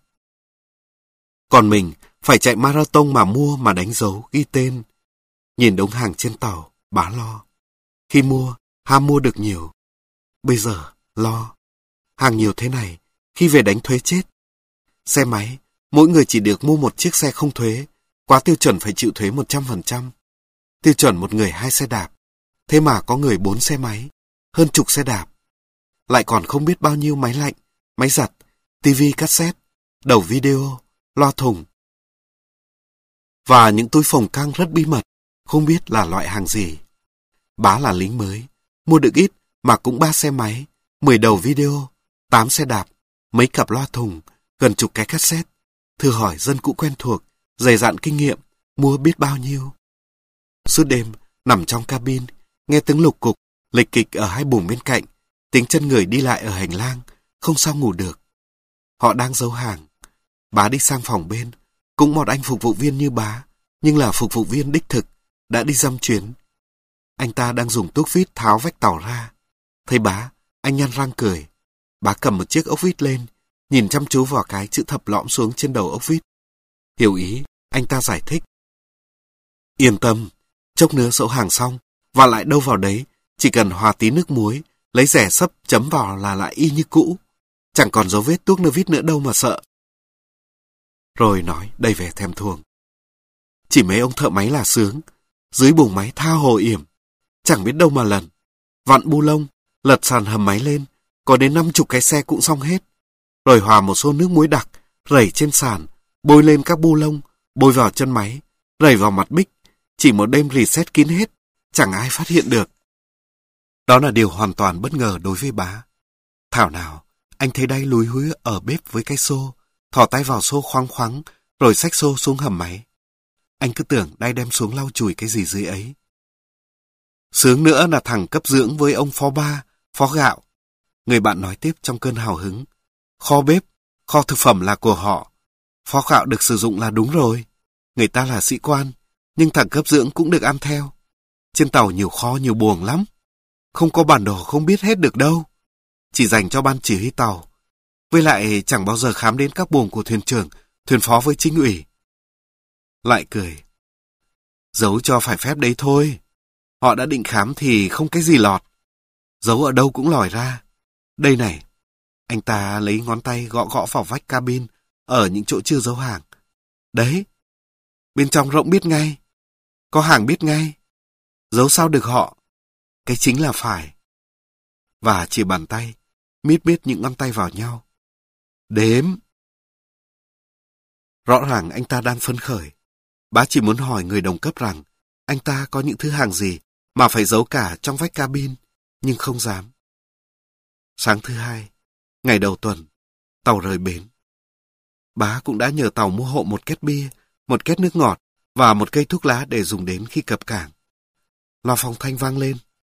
Còn mình phải chạy marathon mà mua mà đánh dấu, ghi tên. Nhìn đống hàng trên tàu, bá lo. Khi mua, ham mua được nhiều. Bây giờ, lo. Hàng nhiều thế này, khi về đánh thuế chết. Xe máy, mỗi người chỉ được mua một chiếc xe không thuế, quá tiêu chuẩn phải chịu thuế một trăm phần trăm. Tiêu chuẩn một người hai xe đạp. Thế mà có người bốn xe máy, hơn chục xe đạp. Lại còn không biết bao nhiêu máy lạnh, máy giặt, tivi cassette, đầu video, loa thùng. Và những túi phồng căng rất bí mật, không biết là loại hàng gì. Bá là lính mới, mua được ít mà cũng ba xe máy, mười đầu video, tám xe đạp, mấy cặp loa thùng, gần chục cái cassette. Thử hỏi dân cũ quen thuộc, dày dặn kinh nghiệm, mua biết bao nhiêu. Suốt đêm, nằm trong cabin, nghe tiếng lục cục, lịch kịch ở hai buồng bên cạnh, tiếng chân người đi lại ở hành lang, không sao ngủ được. Họ đang giấu hàng. Bá đi sang phòng bên, cũng một anh phục vụ viên như bá, nhưng là phục vụ viên đích thực, đã đi dăm chuyến. Anh ta đang dùng tuốc vít tháo vách tàu ra. Thấy bá, anh nhăn răng cười. Bá cầm một chiếc ốc vít lên, nhìn chăm chú vào cái chữ thập lõm xuống trên đầu ốc vít. Hiểu ý, anh ta giải thích. Yên tâm, chốc nữa sổ hàng xong, và lại đâu vào đấy, chỉ cần hòa tí nước muối, lấy rẻ sấp chấm vào là lại y như cũ. Chẳng còn dấu vết tuốc nơ vít nữa đâu mà sợ. Rồi nói đầy vẻ thèm thuồng. Chỉ mấy ông thợ máy là sướng, dưới buồng máy tha hồ yểm, chẳng biết đâu mà lần. Vặn bu lông, lật sàn hầm máy lên, có đến năm chục cái xe cũng xong hết. Rồi hòa một xô nước muối đặc, rẩy trên sàn, bôi lên các bu lông, bôi vào chân máy, rẩy vào mặt bích, chỉ một đêm reset kín hết, chẳng ai phát hiện được. Đó là điều hoàn toàn bất ngờ đối với bá. Thảo nào, anh thấy đay lúi húi ở bếp với cái xô, thò tay vào xô khoáng khoáng, rồi xách xô xuống hầm máy. Anh cứ tưởng đay đem xuống lau chùi cái gì dưới ấy. Sướng nữa là thằng cấp dưỡng với ông phó ba, phó gạo. Người bạn nói tiếp trong cơn hào hứng. Kho bếp, kho thực phẩm là của họ. Phó gạo được sử dụng là đúng rồi. Người ta là sĩ quan, nhưng thằng cấp dưỡng cũng được ăn theo. Trên tàu nhiều kho nhiều buồng lắm. Không có bản đồ không biết hết được đâu. Chỉ dành cho ban chỉ huy tàu. Với lại chẳng bao giờ khám đến các buồng của thuyền trưởng, thuyền phó với chính ủy. Lại cười. Giấu cho phải phép đấy thôi. Họ đã định khám thì không cái gì lọt. Giấu ở đâu cũng lòi ra. Đây này. Anh ta lấy ngón tay gõ gõ vào vách cabin ở những chỗ chưa giấu hàng. Đấy. Bên trong rộng biết ngay. Có hàng biết ngay. Giấu sao được họ. Cái chính là phải. Và chỉ bàn tay, miết miết những ngón tay vào nhau. Đếm. Rõ ràng anh ta đang phấn khởi. Bá chỉ muốn hỏi người đồng cấp rằng anh ta có những thứ hàng gì mà phải giấu cả trong vách cabin, nhưng không dám. Sáng thứ hai, ngày đầu tuần, tàu rời bến. Bá cũng đã nhờ tàu mua hộ một két bia, một két nước ngọt và một cây thuốc lá để dùng đến khi cập cảng. Loa phóng thanh vang lên.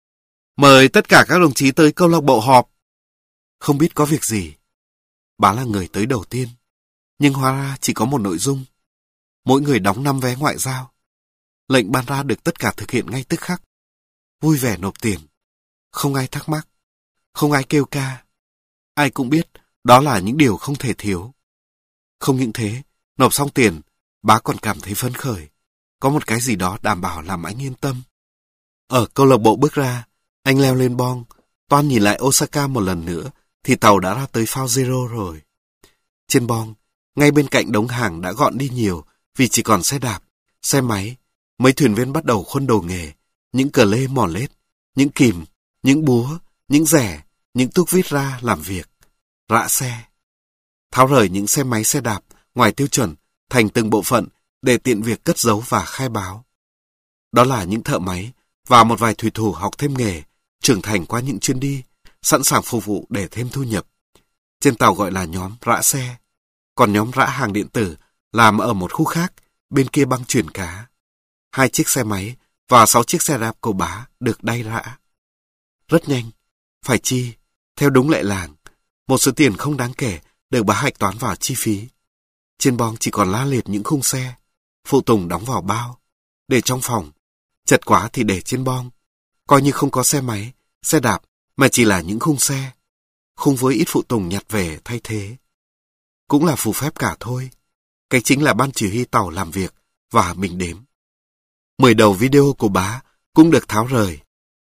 Mời tất cả các đồng chí tới câu lạc bộ họp. Không biết có việc gì. Bá là người tới đầu tiên, nhưng hóa ra chỉ có một nội dung. Mỗi người đóng năm vé ngoại giao. Lệnh ban ra được tất cả thực hiện ngay tức khắc. Vui vẻ nộp tiền. Không ai thắc mắc. Không ai kêu ca. Ai cũng biết đó là những điều không thể thiếu. Không những thế, nộp xong tiền, Bá còn cảm thấy phấn khởi. Có một cái gì đó đảm bảo làm anh yên tâm. Ở câu lạc bộ bước ra, anh leo lên bong, toan nhìn lại Osaka một lần nữa, thì tàu đã ra tới phao Zero rồi. Trên bong, ngay bên cạnh đống hàng đã gọn đi nhiều vì chỉ còn xe đạp, xe máy. Mấy thuyền viên bắt đầu khuân đồ nghề, những cờ lê mò lết, những kìm, những búa, những rẻ, những tuốc vít ra làm việc, rã xe. Tháo rời những xe máy xe đạp ngoài tiêu chuẩn thành từng bộ phận để tiện việc cất giấu và khai báo. Đó là những thợ máy và một vài thủy thủ học thêm nghề, trưởng thành qua những chuyến đi, sẵn sàng phục vụ để thêm thu nhập. Trên tàu gọi là nhóm rã xe, còn nhóm rã hàng điện tử làm ở một khu khác, bên kia băng chuyển cá. Hai chiếc xe máy và sáu chiếc xe đạp của Bá được đay rã. Rất nhanh, phải chi, theo đúng lệ làng, một số tiền không đáng kể được Bá hạch toán vào chi phí. Trên bong chỉ còn la liệt những khung xe, phụ tùng đóng vào bao, để trong phòng, chật quá thì để trên bong, coi như không có xe máy, xe đạp, mà chỉ là những khung xe, khung với ít phụ tùng nhặt về thay thế. Cũng là phù phép cả thôi, cái chính là ban chỉ huy tàu làm việc và mình đếm. Mười đầu video của Bá cũng được tháo rời.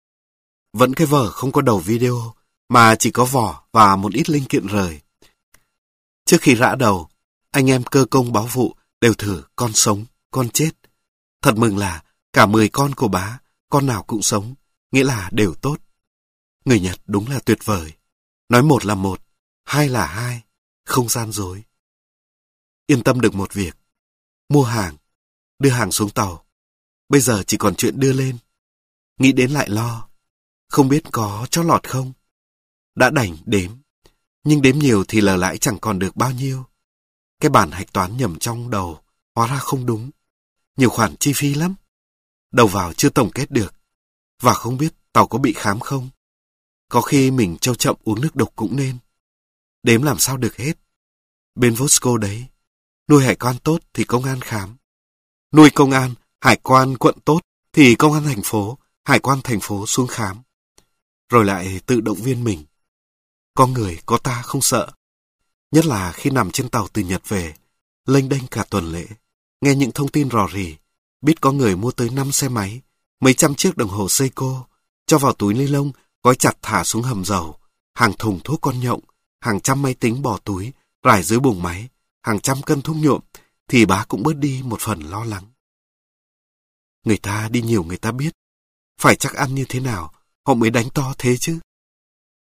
Vẫn cái vở không có đầu video, mà chỉ có vỏ và một ít linh kiện rời. Trước khi rã đầu, anh em cơ công báo vụ đều thử con sống, con chết. Thật mừng là cả mười con của Bá, con nào cũng sống, nghĩa là đều tốt. Người Nhật đúng là tuyệt vời. Nói một là một, hai là hai, không gian dối. Yên tâm được một việc. Mua hàng, đưa hàng xuống tàu. Bây giờ chỉ còn chuyện đưa lên. Nghĩ đến lại lo. Không biết có chót lọt không? Đã đành đếm. Nhưng đếm nhiều thì lờ lãi chẳng còn được bao nhiêu. Cái bản hạch toán nhầm trong đầu, hóa ra không đúng. Nhiều khoản chi phí lắm. Đầu vào chưa tổng kết được. Và không biết tàu có bị khám không. Có khi mình trâu chậm uống nước độc cũng nên. Đếm làm sao được hết. Bên Vosco đấy, nuôi hải quan tốt thì công an khám. Nuôi công an, hải quan quận tốt thì công an thành phố, hải quan thành phố xuống khám. Rồi lại tự động viên mình. Có người có ta không sợ. Nhất là khi nằm trên tàu từ Nhật về, lênh đênh cả tuần lễ, nghe những thông tin rò rỉ, biết có người mua tới năm xe máy, mấy trăm chiếc đồng hồ Seiko, cho vào túi ni lông, gói chặt thả xuống hầm dầu, hàng thùng thuốc con nhộng, hàng trăm máy tính bỏ túi, rải dưới buồng máy, hàng trăm cân thuốc nhuộm, thì Bá cũng bớt đi một phần lo lắng. Người ta đi nhiều người ta biết, phải chắc ăn như thế nào, họ mới đánh to thế chứ.